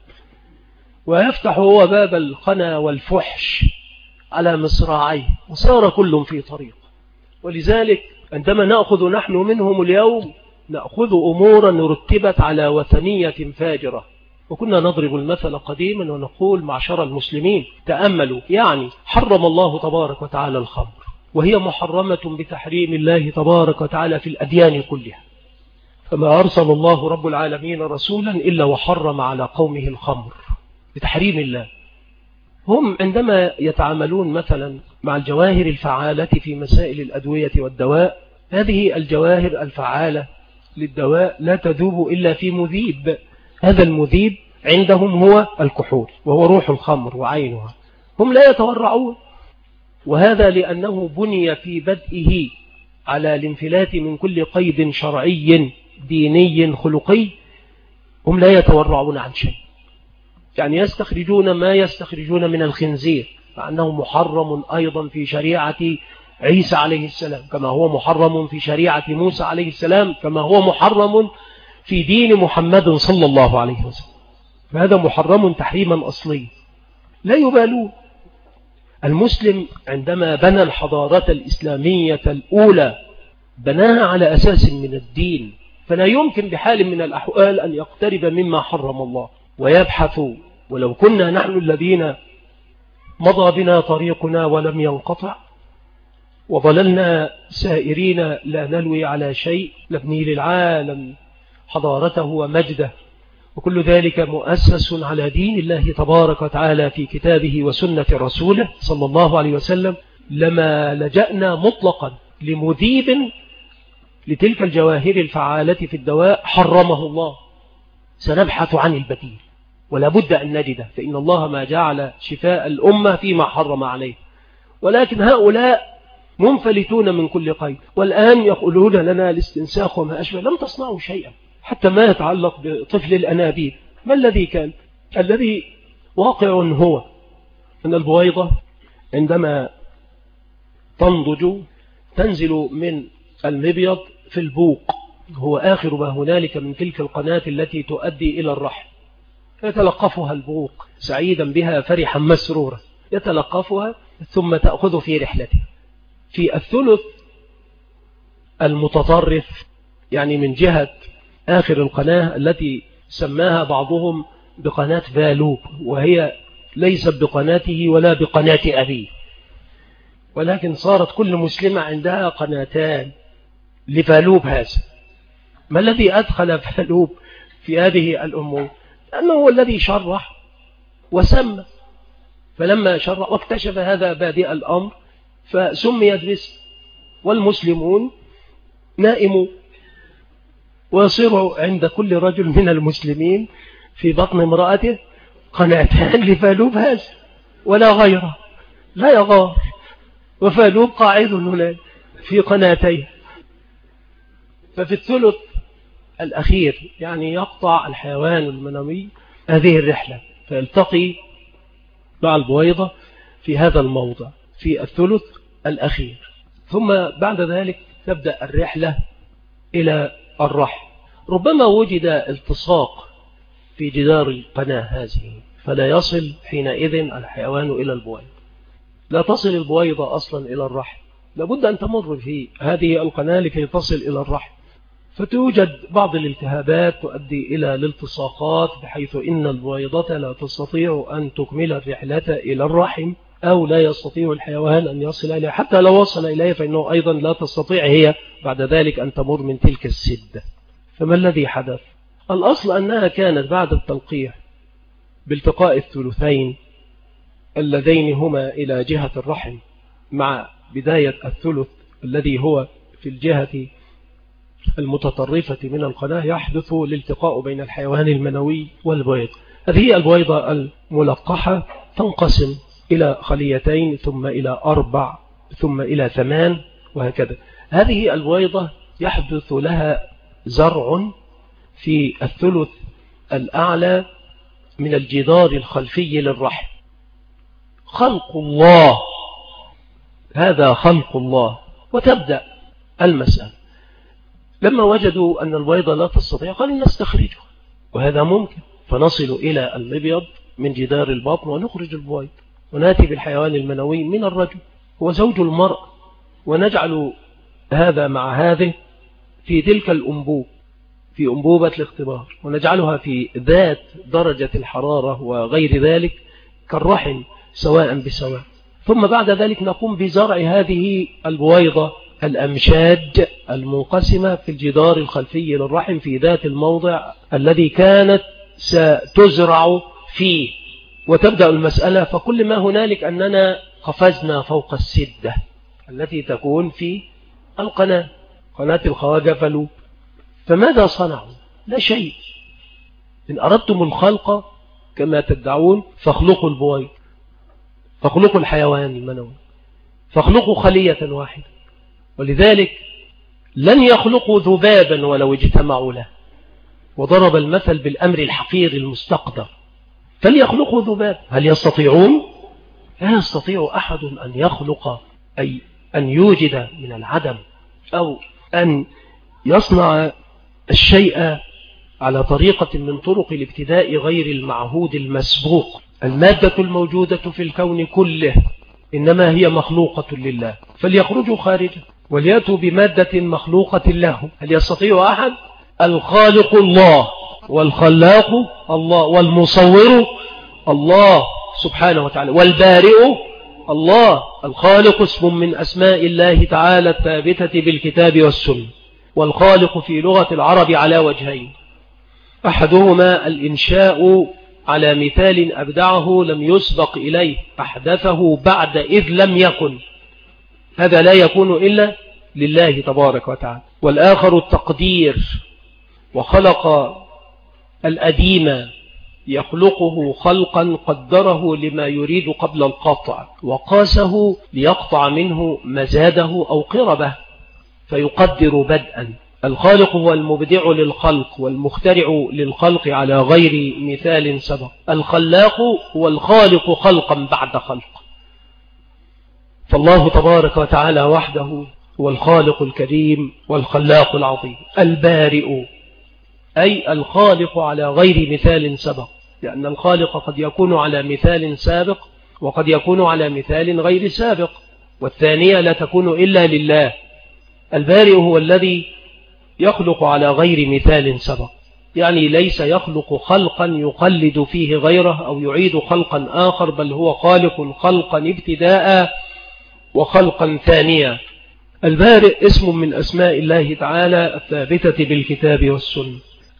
ويفتح هو باب الخنا والفحش على مصراعيه، وصار كل في طريق. ولذلك عندما نأخذ نحن منهم اليوم نأخذ أمورا رتبت على وثنية فاجرة. وكنا نضرب المثل قديما ونقول معشر المسلمين تأملوا، يعني حرم الله تبارك وتعالى الخمر، وهي محرمة بتحريم الله تبارك وتعالى في الأديان كلها، فما أرسل الله رب العالمين رسولا إلا وحرم على قومه الخمر بتحريم الله. هم عندما يتعاملون مثلا مع الجواهر الفعالة في مسائل الأدوية والدواء، هذه الجواهر الفعالة للدواء لا تذوب إلا في مذيب، هذا المذيب عندهم هو الكحول وهو روح الخمر وعينها. هم لا يتورعون، وهذا لأنه بني في بدئه على الانفلات من كل قيد شرعي ديني خلقي. هم لا يتورعون عن شيء، يعني يستخرجون ما يستخرجون من الخنزير، مع أنه محرم أيضا في شريعة عيسى عليه السلام، كما هو محرم في شريعة موسى عليه السلام، كما هو محرم في دين محمد صلى الله عليه وسلم. فهذا محرم تحريما أصلي، لا يبالون. المسلم عندما بنى الحضارة الإسلامية الأولى بناها على أساس من الدين، فلا يمكن بحال من الأحوال أن يقترب مما حرم الله ويبحث. ولو كنا نحن الذين مضى بنا طريقنا ولم ينقطع وظللنا سائرين لا نلوي على شيء، نبني للعالم حضارته ومجده، وكل ذلك مؤسس على دين الله تبارك وتعالى في كتابه وسنة رسوله صلى الله عليه وسلم، لما لجأنا مطلقا لمذيب لتلك الجواهر الفعالة في الدواء حرمه الله. سنبحث عن البديل ولا بد أن نجده، فإن الله ما جعل شفاء الأمة فيما حرم عليه. ولكن هؤلاء منفلتون من كل قيد، والآن يقولون لنا الاستنساخ وما أشبه. لم تصنعوا شيئا، حتى ما يتعلق بطفل الأنابيب. ما الذي كان؟ الذي واقع هو أن البويضة عندما تنضج تنزل من المبيض في البوق، هو آخر ما هنالك من تلك القناة التي تؤدي إلى الرحم. يتلقفها البوق سعيدا بها فرحا مسرورا، يتلقفها ثم تأخذ في رحلته. في الثلث المتطرف، يعني من جهة آخر القناة التي سماها بعضهم بقناة فالوب، وهي ليست بقناته ولا بقناة أبيه، ولكن صارت كل مسلمة عندها قناتان لفالوب هذا. ما الذي أدخل فالوب في هذه الأمور؟ لأنه هو الذي شرح وسمى، فلما شرح واكتشف هذا بادئ الأمر فسميت باسم. والمسلمون نائموا، ويصير عند كل رجل من المسلمين في بطن امرأته قناتان لفالوب هذا ولا غيره، لا يغار، وفالوب قاعد هنا في قناتين. ففي الثلث الأخير يعني يقطع الحيوان المنوي هذه الرحلة، فيلتقي مع البويضة في هذا الموضع في الثلث الأخير. ثم بعد ذلك تبدأ الرحلة إلى الرحم. ربما وجد التصاق في جدار القناة هذه، فلا يصل حينئذ الحيوان إلى البويضة، لا تصل البويضة أصلا إلى الرحم، لابد أن تمر في هذه القناة لكي تصل إلى الرحم. فتوجد بعض الالتهابات تؤدي إلى الالتصاقات، بحيث إن البويضة لا تستطيع أن تكمل الرحلة إلى الرحم، أو لا يستطيع الحيوان أن يصل إليه، حتى لو وصل إليه فإنه أيضا لا تستطيع هي بعد ذلك أن تمر من تلك السدة. فما الذي حدث؟ الأصل أنها كانت بعد التلقيح بالتقاء الثلثين اللذين هما إلى جهة الرحم مع بداية الثلث الذي هو في الجهة المتطرفة من القناة، يحدث الالتقاء بين الحيوان المنوي والبويض. هذه البويضة الملقحة تنقسم إلى خليتين، ثم إلى 4، ثم إلى 8، وهكذا. هذه البويضة يحدث لها زرع في الثلث الأعلى من الجدار الخلفي للرحم. خلق الله، هذا خلق الله. وتبدأ المسألة. لما وجدوا أن البويضة لا تستطيع قالوا نستخرجها، وهذا ممكن، فنصل إلى المبيض من جدار البطن ونخرج البويض، ونأتي بالحيوان المنوي من الرجل هو زوج المرأة، ونجعل هذا مع هذه في تلك الأنبوب، في أنبوبة الاختبار، ونجعلها في ذات درجة الحرارة وغير ذلك كالرحم سواء بسواء. ثم بعد ذلك نقوم بزرع هذه البويضة الأمشاج المنقسمة في الجدار الخلفي للرحم في ذات الموضع الذي كانت ستزرع فيه. وتبدأ المسألة. فكل ما هنالك أننا قفزنا فوق السدة التي تكون في القناة، قناة الخواجة فالوب. فماذا صنعوا؟ لا شيء. إن أردتم الخلق كما تدعون فاخلقوا البويض، فاخلقوا الحيوان المنوي، فاخلقوا خلية واحدة. ولذلك لن يخلقوا ذبابا ولو اجتمعوا له، وضرب المثل بالأمر الحقير المستقدر. فليخلقوا ذباب، هل يستطيعون؟ لا يستطيع أحد أن يخلق، أي أن يوجد من العدم، أو أن يصنع الشيء على طريقة من طرق الابتداء غير المعهود المسبوق. المادة الموجودة في الكون كله إنما هي مخلوقة لله، فليخرجوا خارجا وليأتوا بمادة مخلوقة له. هل يستطيع أحد؟ الخالق الله، والخلاق الله، والمصور الله سبحانه وتعالى، والبارئ الله. الخالق اسم من أسماء الله تعالى الثابتة بالكتاب والسنة. والخالق في لغة العرب على وجهين: أحدهما الإنشاء على مثال أبدعه لم يسبق إليه، أحدثه بعد إذ لم يكن، هذا لا يكون إلا لله تبارك وتعالى. والآخر التقدير، وخلق الأديم يخلقه خلقا قدره لما يريد قبل القطع، وقاسه ليقطع منه مزاده أو قربه، فيقدر بدءا. الخالق هو المبدع للخلق والمخترع للخلق على غير مثال سبق. الخلاق هو الخالق خلقا بعد خلق. فالله تبارك وتعالى وحده هو الخالق الكريم والخلاق العظيم. البارئ أي الخالق على غير مثال سبق، لأن الخالق قد يكون على مثال سابق وقد يكون على مثال غير سابق، والثانية لا تكون إلا لله. البارئ هو الذي يخلق على غير مثال سبق، يعني ليس يخلق خلقا يقلد فيه غيره أو يعيد خلقا آخر، بل هو خالق خلقا ابتداء وخلقا ثانيا. البارئ اسم من أسماء الله تعالى الثابتة بالكتاب والسنة.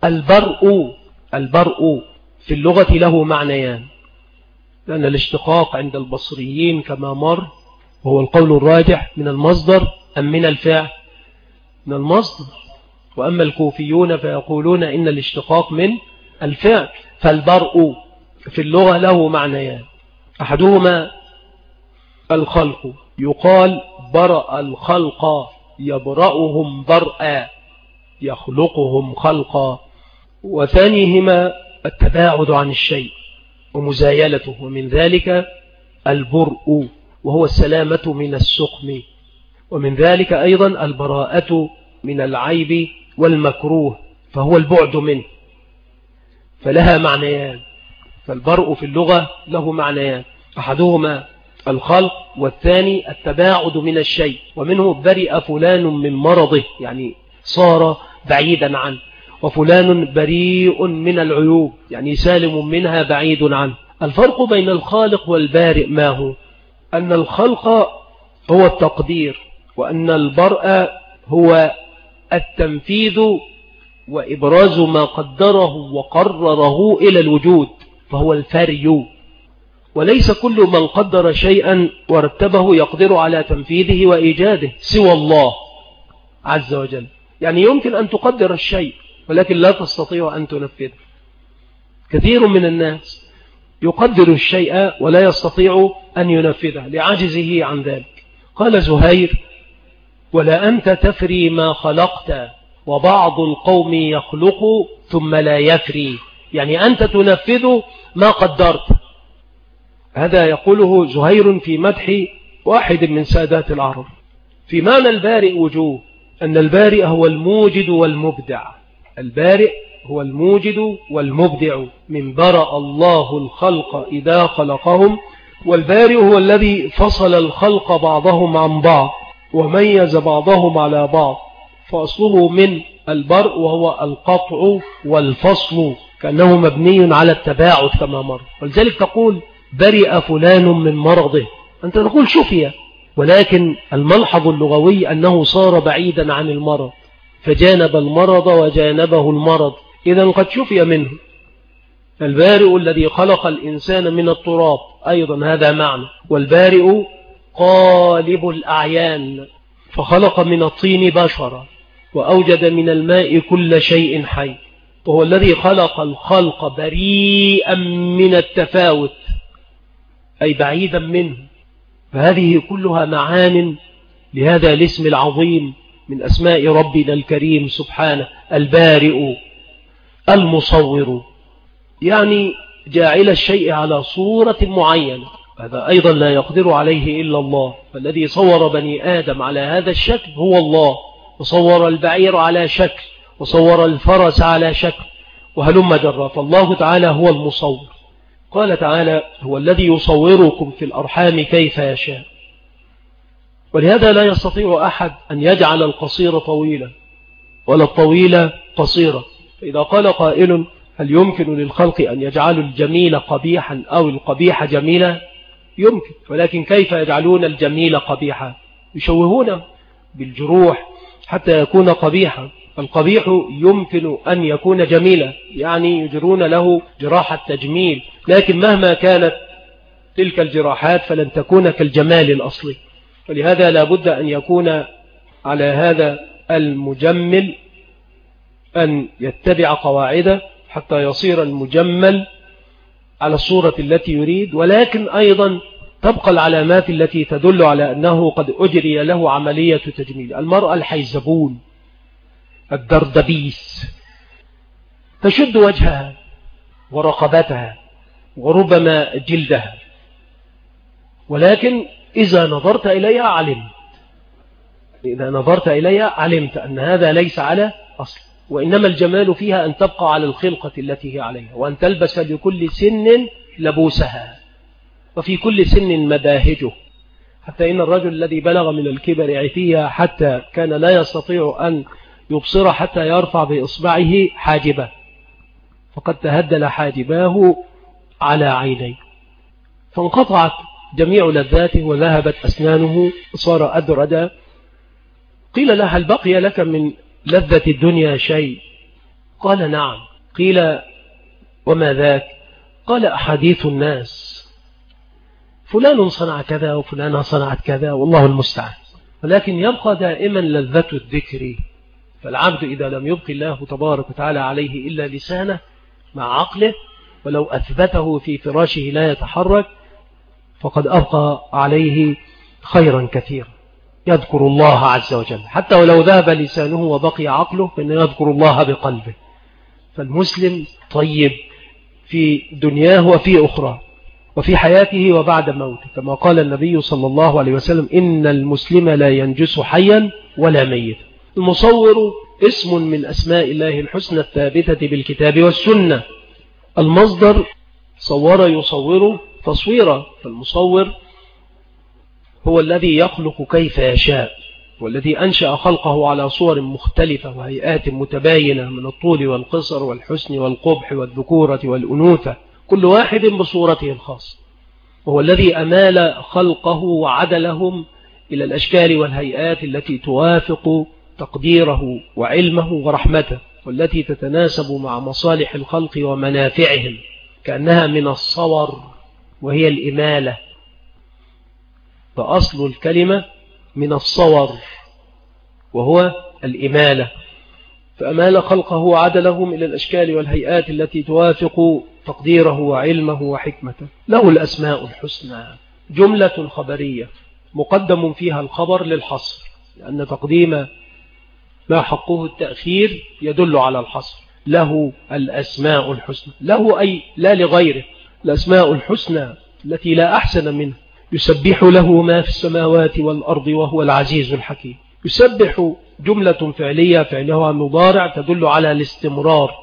البرء في اللغة له معنيان، لأن الاشتقاق عند البصريين كما مر وهو القول الراجح من المصدر أم من الفعل؟ من المصدر. وأما الكوفيون فيقولون إن الاشتقاق من الفعل. فالبرء في اللغة له معنيان، أحدهما الخلق، يقال برأ الخلق يبرأهم برأ يخلقهم خلقا. وثانيهما التباعد عن الشيء ومزايلته، ومن ذلك البرء وهو السلامة من السقم، ومن ذلك أيضا البراءة من العيب والمكروه، فهو البعد منه. فلها معنيان، فالبرء في اللغة له معنيان، أحدهما الخلق والثاني التباعد من الشيء. ومنه برئ فلان من مرضه، يعني صار بعيدا عنه، وفلان بريء من العيوب، يعني سالم منها بعيد عنه. الفرق بين الخالق والبارئ ما هو؟ أن الخلق هو التقدير، وأن البرء هو التنفيذ وإبراز ما قدره وقرره إلى الوجود، فهو الفري. وليس كل من قدر شيئا ورتبه يقدر على تنفيذه وإيجاده سوى الله عز وجل. يعني يمكن أن تقدر الشيء ولكن لا تستطيع أن تنفذه. كثير من الناس يقدر الشيء ولا يستطيع أن ينفذه لعجزه عن ذلك. قال زهير: ولا أنت تفري ما خلقت وبعض القوم يخلق ثم لا يفري، يعني أنت تنفذ ما قدرت. هذا يقوله زهير في مدح واحد من سادات العرب. في معنى البارئ وجوه، أن البارئ هو الموجد والمبدع. البارئ هو الموجد والمبدع، من برأ الله الخلق إذا خلقهم. والبارئ هو الذي فصل الخلق بعضهم عن بعض وميز بعضهم على بعض، فأصله من البرء وهو القطع والفصل، كأنه مبني على التباعد كما مر. ولذلك تقول برئ فلان من مرضه، أنت تقول شفي، ولكن الملحظ اللغوي أنه صار بعيدا عن المرض، فجانب المرض وجانبه المرض، إذن قد شفي منه. البارئ الذي خلق الإنسان من التراب أيضا هذا معنى. والبارئ قالب الأعيان، فخلق من الطين بشرا وأوجد من الماء كل شيء حي، وهو الذي خلق الخلق بريئا من التفاوت، أي بعيدا منه. فهذه كلها معان لهذا الاسم العظيم من أسماء ربنا الكريم سبحانه. البارئ المصور، يعني جاعل الشيء على صورة معينة، هذا أيضا لا يقدر عليه إلا الله. فالذي صور بني آدم على هذا الشكل هو الله، وصور البعير على شكل، وصور الفرس على شكل، وهلم جرى. فالله تعالى هو المصور. قال تعالى: هو الذي يصوركم في الأرحام كيف يشاء. ولهذا لا يستطيع أحد أن يجعل القصير طويلا ولا الطويل قصيرا. فإذا قال قائل: هل يمكن للخلق أن يجعلوا الجميل قبيحا أو القبيح جميلا؟ يمكن، ولكن كيف يجعلون الجميل قبيحا؟ يشوهونه بالجروح حتى يكون قبيحا. القبيح يمكن أن يكون جميلا، يعني يجرون له جراح التجميل، لكن مهما كانت تلك الجراحات فلن تكون كالجمال الأصلي. ولهذا لا بد أن يكون على هذا المجمل أن يتبع قواعده حتى يصير المجمل على الصورة التي يريد، ولكن أيضا تبقى العلامات التي تدل على أنه قد أجري له عملية تجميل. المرأة الحيزبون الدردبيس تشد وجهها ورقبتها وربما جلدها، ولكن إذا نظرت إليها علمت أن هذا ليس على أصل، وإنما الجمال فيها أن تبقى على الخلقة التي هي عليها، وأن تلبس لكل سن لبوسها، وفي كل سن مباهجه، حتى إن الرجل الذي بلغ من الكبر عتيها حتى كان لا يستطيع أن يبصر حتى يرفع بإصبعه حاجبه، فقد تهدل حاجباه على عينيه، فانقطعت جميع لذاته وذهبت أسنانه صار أدردا. قيل لها هل بقي لك من لذة الدنيا شيء؟ قال نعم. قيل وما ذاك؟ قال أحاديث الناس، فلان صنع كذا وفلانة صنعت كذا والله المستعان، ولكن يبقى دائما لذة الذكر. فالعبد إذا لم يبقي الله تبارك وتعالى عليه إلا لسانه مع عقله، ولو أثبته في فراشه لا يتحرك، فقد أبقى عليه خيرا كثيرا، يذكر الله عز وجل، حتى ولو ذهب لسانه وبقي عقله فإنه يذكر الله بقلبه. فالمسلم طيب في دنياه وفي أخرى، وفي حياته وبعد موته، كما قال النبي صلى الله عليه وسلم إن المسلم لا ينجس حيا ولا ميت. المصور اسم من أسماء الله الحسنى الثابتة بالكتاب والسنة. المصدر صور يصور تصويرا، فالمصور هو الذي يخلق كيف يشاء، والذي أنشأ خلقه على صور مختلفة وهيئات متباينة من الطول والقصر والحسن والقبح والذكورة والأنوثة، كل واحد بصورته الخاصة، وهو الذي أمال خلقه وعدلهم إلى الأشكال والهيئات التي توافق تقديره وعلمه ورحمته، والتي تتناسب مع مصالح الخلق ومنافعهم، كأنها من الصور وهي الإمالة، فأصل الكلمة من الصور وهو الإمالة، فأمال خلقه وعدلهم إلى الأشكال والهيئات التي توافق تقديره وعلمه وحكمته. له الأسماء الحسنى، جملة خبرية مقدم فيها الخبر للحصر، لأن تقديم ما حقه التأخير يدل على الحصر. له الأسماء الحسنى، له أي لا لغيره، الأسماء الحسنى التي لا أحسن منه. يسبح له ما في السماوات والأرض وهو العزيز الحكيم. يسبح جملة فعلية فعلها مضارع تدل على الاستمرار،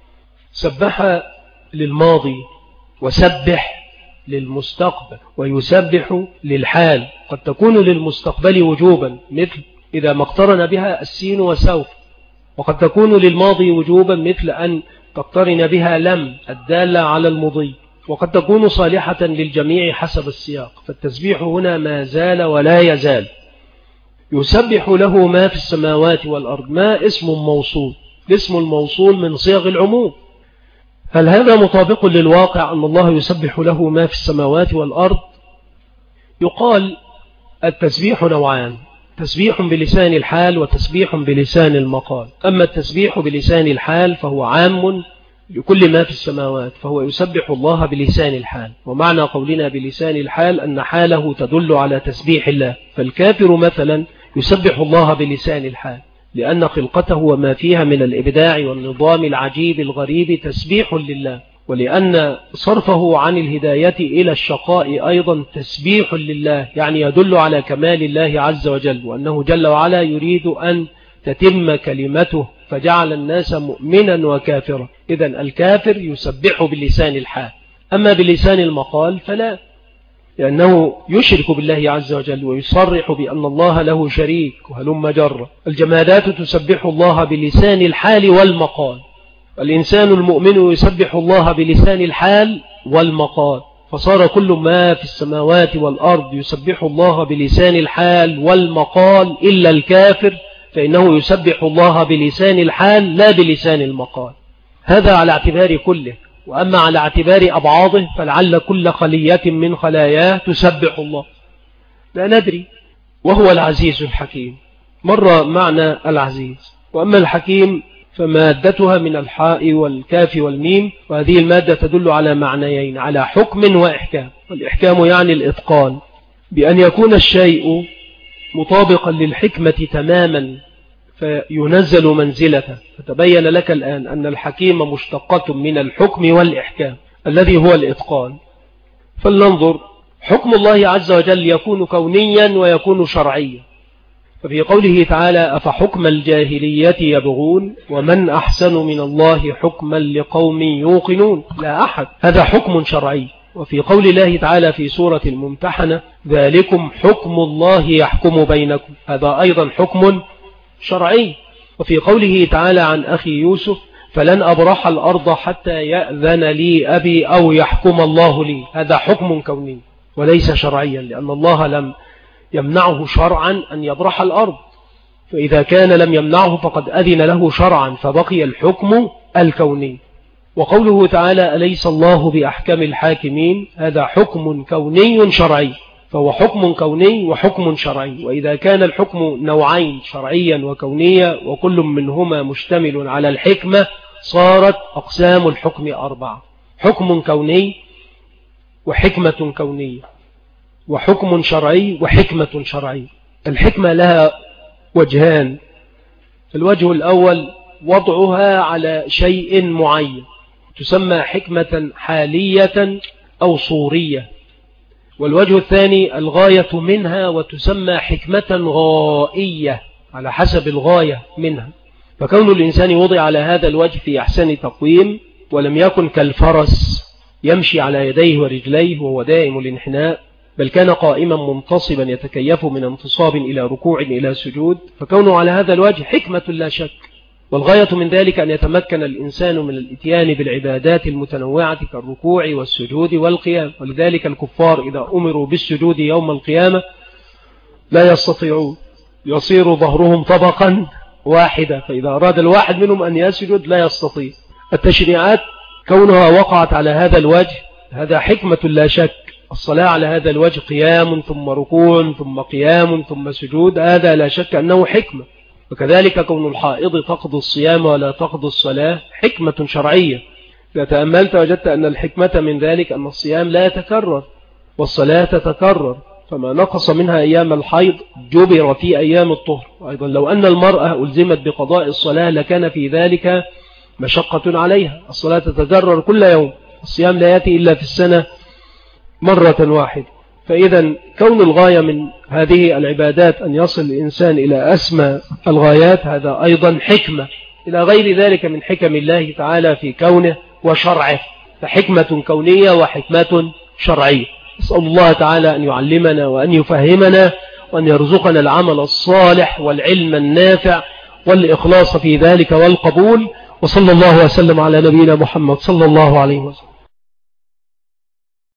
سبح للماضي وسبح للمستقبل، ويسبح للحال، قد تكون للمستقبل وجوبا مثل إذا ما اقترن بها السين وسوف، وقد تكون للماضي وجوبا مثل أن تقترن بها لم الدالة على المضي، وقد تكون صالحة للجميع حسب السياق، فالتسبيح هنا ما زال ولا يزال. يسبح له ما في السماوات والأرض، ما اسم موصول، الاسم الموصول من صيغ العموم. هل هذا مطابق للواقع أن الله يسبح له ما في السماوات والأرض؟ يقال التسبيح نوعان، تسبيح بلسان الحال وتسبيح بلسان المقال. أما التسبيح بلسان الحال فهو عام لكل ما في السماوات، فهو يسبح الله بلسان الحال، ومعنى قولنا بلسان الحال أن حاله تدل على تسبيح الله، فالكافر مثلا يسبح الله بلسان الحال لأن خلقته وما فيها من الإبداع والنظام العجيب الغريب تسبيح لله، ولأن صرفه عن الهداية إلى الشقاء أيضا تسبيح لله، يعني يدل على كمال الله عز وجل، وأنه جل وعلا يريد أن تتم كلمته فجعل الناس مؤمنا وكافرا. إذن الكافر يسبح بلسان الحال. أما بلسان المقال فلا، لأنه يشرك بالله عز وجل ويصرح بأن الله له شريك وهلم جرة. الجمادات تسبح الله بلسان الحال والمقال، الإنسان المؤمن يسبح الله بلسان الحال والمقال، فصار كل ما في السماوات والأرض يسبح الله بلسان الحال والمقال إلا الكافر، فإنه يسبح الله بلسان الحال لا بلسان المقال. هذا على اعتبار كله، وأما على اعتبار أبعاضه فلعل كل خلية من خلاياه تسبح الله، لا ندري. وهو العزيز الحكيم، مر معنى العزيز. وأما الحكيم فمادتها من الحاء والكاف والميم، وهذه المادة تدل على معنيين، على حكم وإحكام. والإحكام يعني الإتقان، بأن يكون الشيء مطابقا للحكمة تماما فينزل منزلته. فتبين لك الآن أن الحكيم مشتقة من الحكم والإحكام الذي هو الإتقان. فلننظر، حكم الله عز وجل يكون كونيا ويكون شرعيا. ففي قوله تعالى أفحكم الجاهلية يبغون ومن أحسن من الله حكما لقوم يوقنون، لا أحد، هذا حكم شرعي. وفي قول الله تعالى في سورة الممتحنة ذلكم حكم الله يحكم بينكم، هذا أيضا حكم شرعي. وفي قوله تعالى عن أخي يوسف فلن أبرح الأرض حتى يأذن لي أبي أو يحكم الله لي، هذا حكم كوني وليس شرعيا، لأن الله لم يمنعه شرعا أن يبرح الأرض، فإذا كان لم يمنعه فقد أذن له شرعا، فبقي الحكم الكوني. وقوله تعالى أليس الله بأحكم الحاكمين، هذا حكم كوني شرعي، فهو حكم كوني وحكم شرعي. وإذا كان الحكم نوعين شرعيا وكونيا وكل منهما مشتمل على الحكمة صارت أقسام الحكم 4: حكم كوني وحكمة كونية وحكم شرعي وحكمة شرعي. الحكمة لها وجهان: الوجه الأول وضعها على شيء معين تسمى حكمة حالية أو صورية، والوجه الثاني الغاية منها وتسمى حكمة غائية على حسب الغاية منها. فكون الإنسان وضع على هذا الوجه في أحسن تقويم ولم يكن كالفرس يمشي على يديه ورجليه وهو دائم الانحناء، بل كان قائما منتصبا يتكيف من انتصاب إلى ركوع إلى سجود، فكونه على هذا الوجه حكمة لا شك. والغاية من ذلك أن يتمكن الإنسان من الاتيان بالعبادات المتنوعة كالركوع والسجود والقيام. ولذلك الكفار إذا أمروا بالسجود يوم القيامة لا يستطيعون، يصير ظهرهم طبقا واحدة، فإذا أراد الواحد منهم أن يسجد لا يستطيع. التشريعات كونها وقعت على هذا الوجه هذا حكمة لا شك. الصلاة على هذا الوجه قيام ثم ركوع ثم قيام ثم سجود، هذا لا شك أنه حكمة. وكذلك كون الحائض تقضي الصيام ولا تقضي الصلاة حكمة شرعية. إذا تأملت وجدت أن الحكمة من ذلك أن الصيام لا يتكرر والصلاة تتكرر، فما نقص منها أيام الحيض جبر في أيام الطهر. وأيضا لو أن المرأة ألزمت بقضاء الصلاة لكان في ذلك مشقة عليها. الصلاة تتكرر كل يوم، الصيام لا يأتي إلا في السنة مرة واحدة. فإذا كون الغاية من هذه العبادات أن يصل الإنسان إلى أسمى الغايات هذا أيضا حكمة، إلى غير ذلك من حكم الله تعالى في كونه وشرعه، فحكمة كونية وحكمة شرعية. أسأل الله تعالى أن يعلمنا وأن يفهمنا وأن يرزقنا العمل الصالح والعلم النافع والإخلاص في ذلك والقبول. وصلى الله وسلم على نبينا محمد صلى الله عليه وسلم.